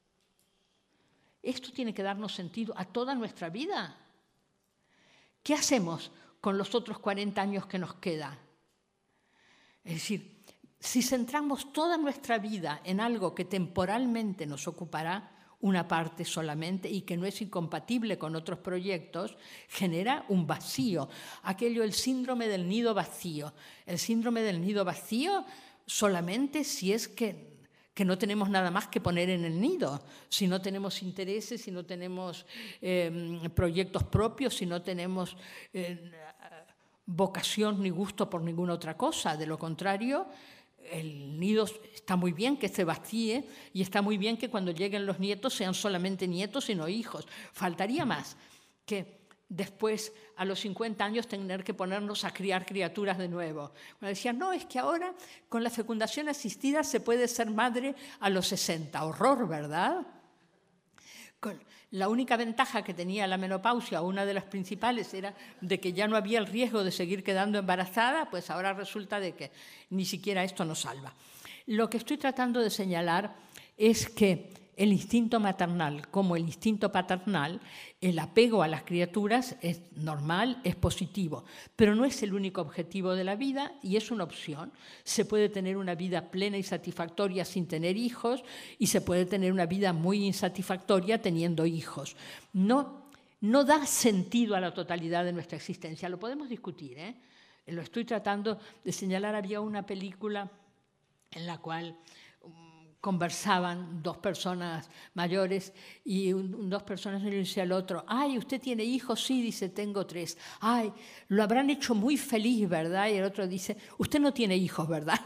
Speaker 7: Esto tiene que darnos sentido a toda nuestra vida. ¿Qué hacemos con los otros cuarenta años que nos quedan? Es decir, si centramos toda nuestra vida en algo que temporalmente nos ocupará una parte solamente y que no es incompatible con otros proyectos, genera un vacío. Aquello, el síndrome del nido vacío. El síndrome del nido vacío solamente si es que, que no tenemos nada más que poner en el nido, si no tenemos intereses, si no tenemos eh, proyectos propios, si no tenemos eh, vocación ni gusto por ninguna otra cosa. De lo contrario, el nido está muy bien que se vacíe y está muy bien que cuando lleguen los nietos sean solamente nietos y no hijos. Faltaría más que después, a los cincuenta años, tener que ponernos a criar criaturas de nuevo. Bueno, decían, no, es que ahora con la fecundación asistida se puede ser madre a los sesenta. Horror, ¿verdad? Con la única ventaja que tenía la menopausia, una de las principales, era de que ya no había el riesgo de seguir quedando embarazada, pues ahora resulta de que ni siquiera esto nos salva. Lo que estoy tratando de señalar es que el instinto maternal como el instinto paternal, el apego a las criaturas es normal, es positivo, pero no es el único objetivo de la vida y es una opción. Se puede tener una vida plena y satisfactoria sin tener hijos y se puede tener una vida muy insatisfactoria teniendo hijos. No, no da sentido a la totalidad de nuestra existencia. Lo podemos discutir, ¿eh? Lo estoy tratando de señalar. Había una película en la cual conversaban dos personas mayores y un, dos personas le dice al otro, ay, ¿usted tiene hijos? Sí, dice, tengo tres. Ay, lo habrán hecho muy feliz, ¿verdad? Y el otro dice, usted no tiene hijos, ¿verdad?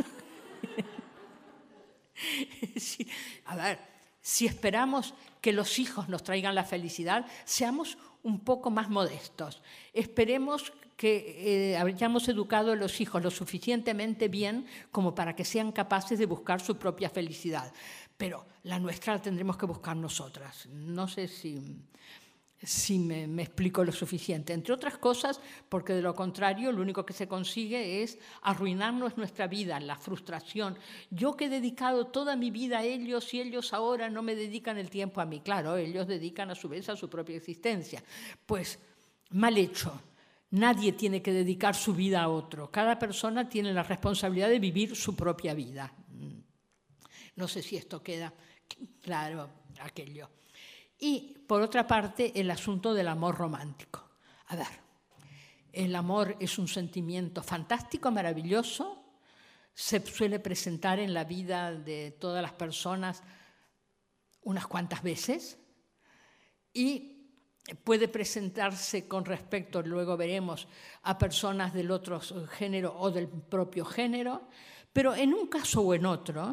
Speaker 7: Sí, a ver, si esperamos que los hijos nos traigan la felicidad, seamos un poco más modestos. Esperemos que eh, hayamos educado a los hijos lo suficientemente bien como para que sean capaces de buscar su propia felicidad. Pero la nuestra la tendremos que buscar nosotras. No sé si, si me, me explico lo suficiente. Entre otras cosas, porque de lo contrario lo único que se consigue es arruinarnos nuestra vida, la frustración. Yo que he dedicado toda mi vida a ellos y ellos ahora no me dedican el tiempo a mí. Claro, ellos dedican a su vez a su propia existencia. Pues mal hecho. Nadie tiene que dedicar su vida a otro. Cada persona tiene la responsabilidad de vivir su propia vida. No sé si esto queda claro, aquello. Y, por otra parte, el asunto del amor romántico. A ver, el amor es un sentimiento fantástico, maravilloso. Se suele presentar en la vida de todas las personas unas cuantas veces. Y puede presentarse con respecto, luego veremos, a personas del otro género o del propio género, pero en un caso o en otro,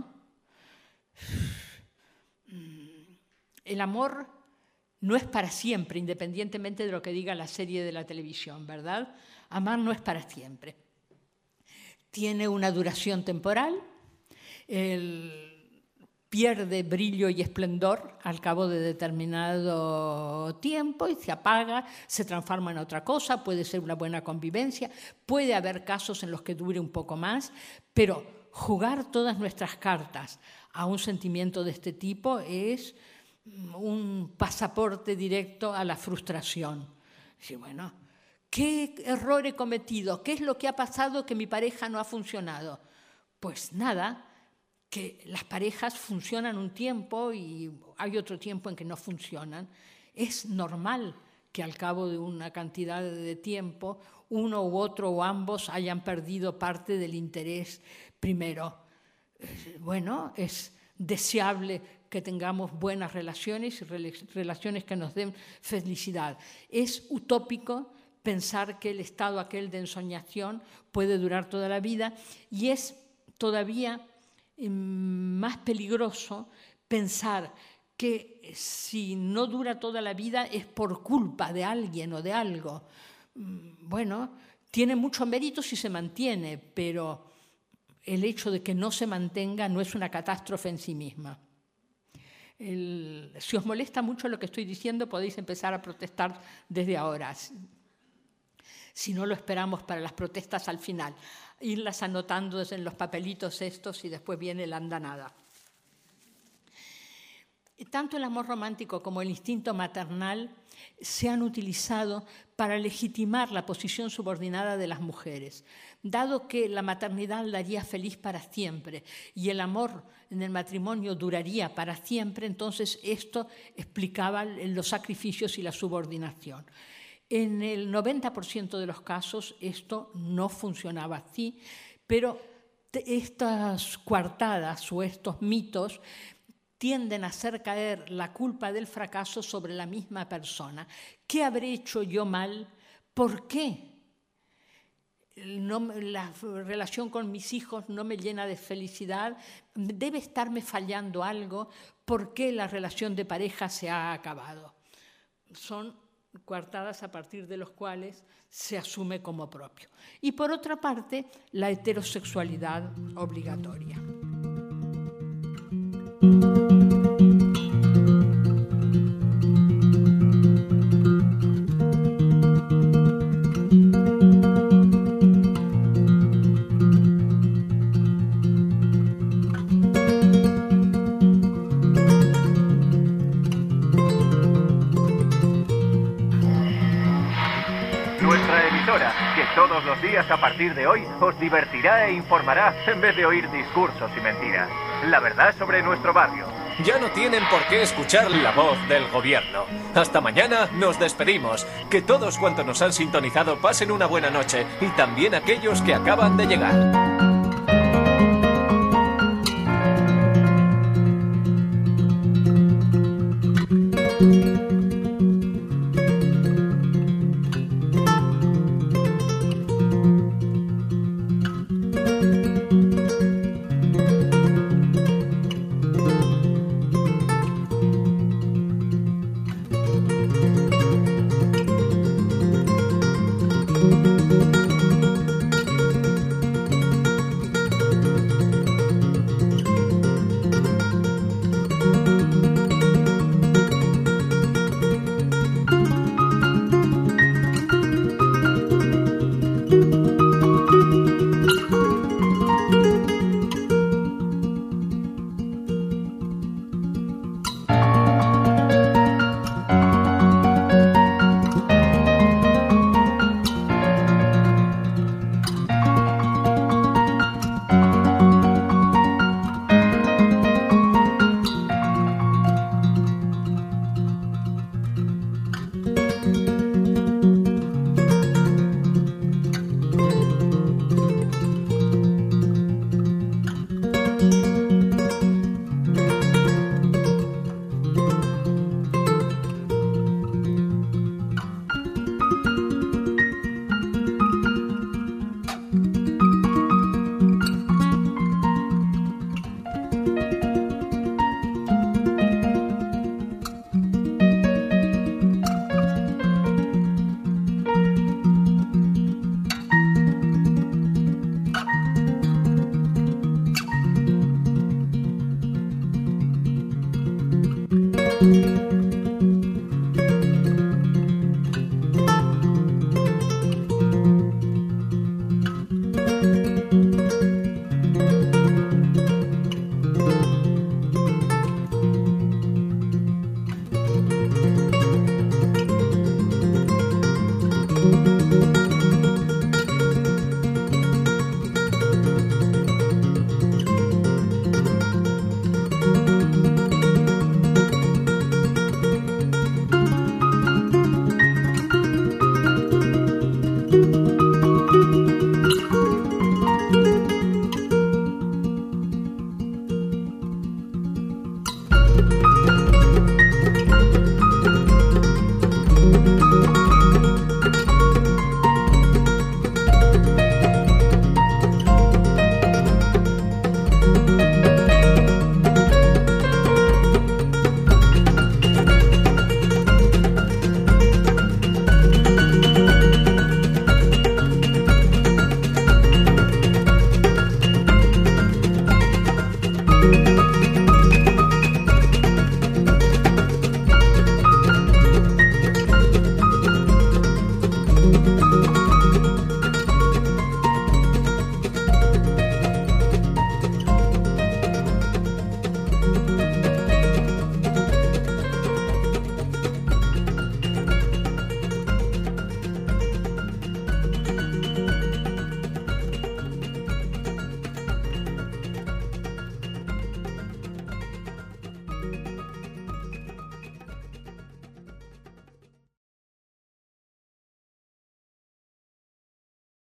Speaker 7: el amor no es para siempre, independientemente de lo que diga la serie de la televisión, ¿verdad? Amar no es para siempre. Tiene una duración temporal, el pierde brillo y esplendor al cabo de determinado tiempo y se apaga, se transforma en otra cosa, puede ser una buena convivencia, puede haber casos en los que dure un poco más, pero jugar todas nuestras cartas a un sentimiento de este tipo es un pasaporte directo a la frustración. Sí, bueno, ¿qué error he cometido? ¿Qué es lo que ha pasado que mi pareja no ha funcionado? Pues nada, que las parejas funcionan un tiempo y hay otro tiempo en que no funcionan. Es normal que al cabo de una cantidad de tiempo uno u otro o ambos hayan perdido parte del interés primero. Bueno, es deseable que tengamos buenas relaciones y relaciones que nos den felicidad. Es utópico pensar que el estado aquel de ensoñación puede durar toda la vida y es todavía más peligroso pensar que si no dura toda la vida es por culpa de alguien o de algo. Bueno, tiene mucho mérito si se mantiene, pero el hecho de que no se mantenga no es una catástrofe en sí misma. El, si os molesta mucho lo que estoy diciendo, podéis empezar a protestar desde ahora. Si no, lo esperamos para las protestas al final. Irlas anotando en los papelitos estos y después viene la andanada. Tanto el amor romántico como el instinto maternal se han utilizado para legitimar la posición subordinada de las mujeres. Dado que la maternidad la haría feliz para siempre y el amor en el matrimonio duraría para siempre, entonces esto explicaba los sacrificios y la subordinación. En el noventa por ciento de los casos esto no funcionaba así, pero estas coartadas o estos mitos tienden a hacer caer la culpa del fracaso sobre la misma persona. ¿Qué habré hecho yo mal? ¿Por qué no, la relación con mis hijos no me llena de felicidad? ¿Debe estarme fallando algo? ¿Por qué la relación de pareja se ha acabado? Son coartadas a partir de los cuales se asume como propio. Y por otra parte, la heterosexualidad obligatoria.
Speaker 8: Todos los días a partir de hoy os divertirá e informará en vez de oír discursos y mentiras. La verdad sobre nuestro barrio.
Speaker 9: Ya no tienen por qué escuchar la voz del gobierno. Hasta mañana nos despedimos. Que todos cuantos nos han sintonizado pasen una buena noche y también aquellos que acaban de llegar.
Speaker 6: Thank you.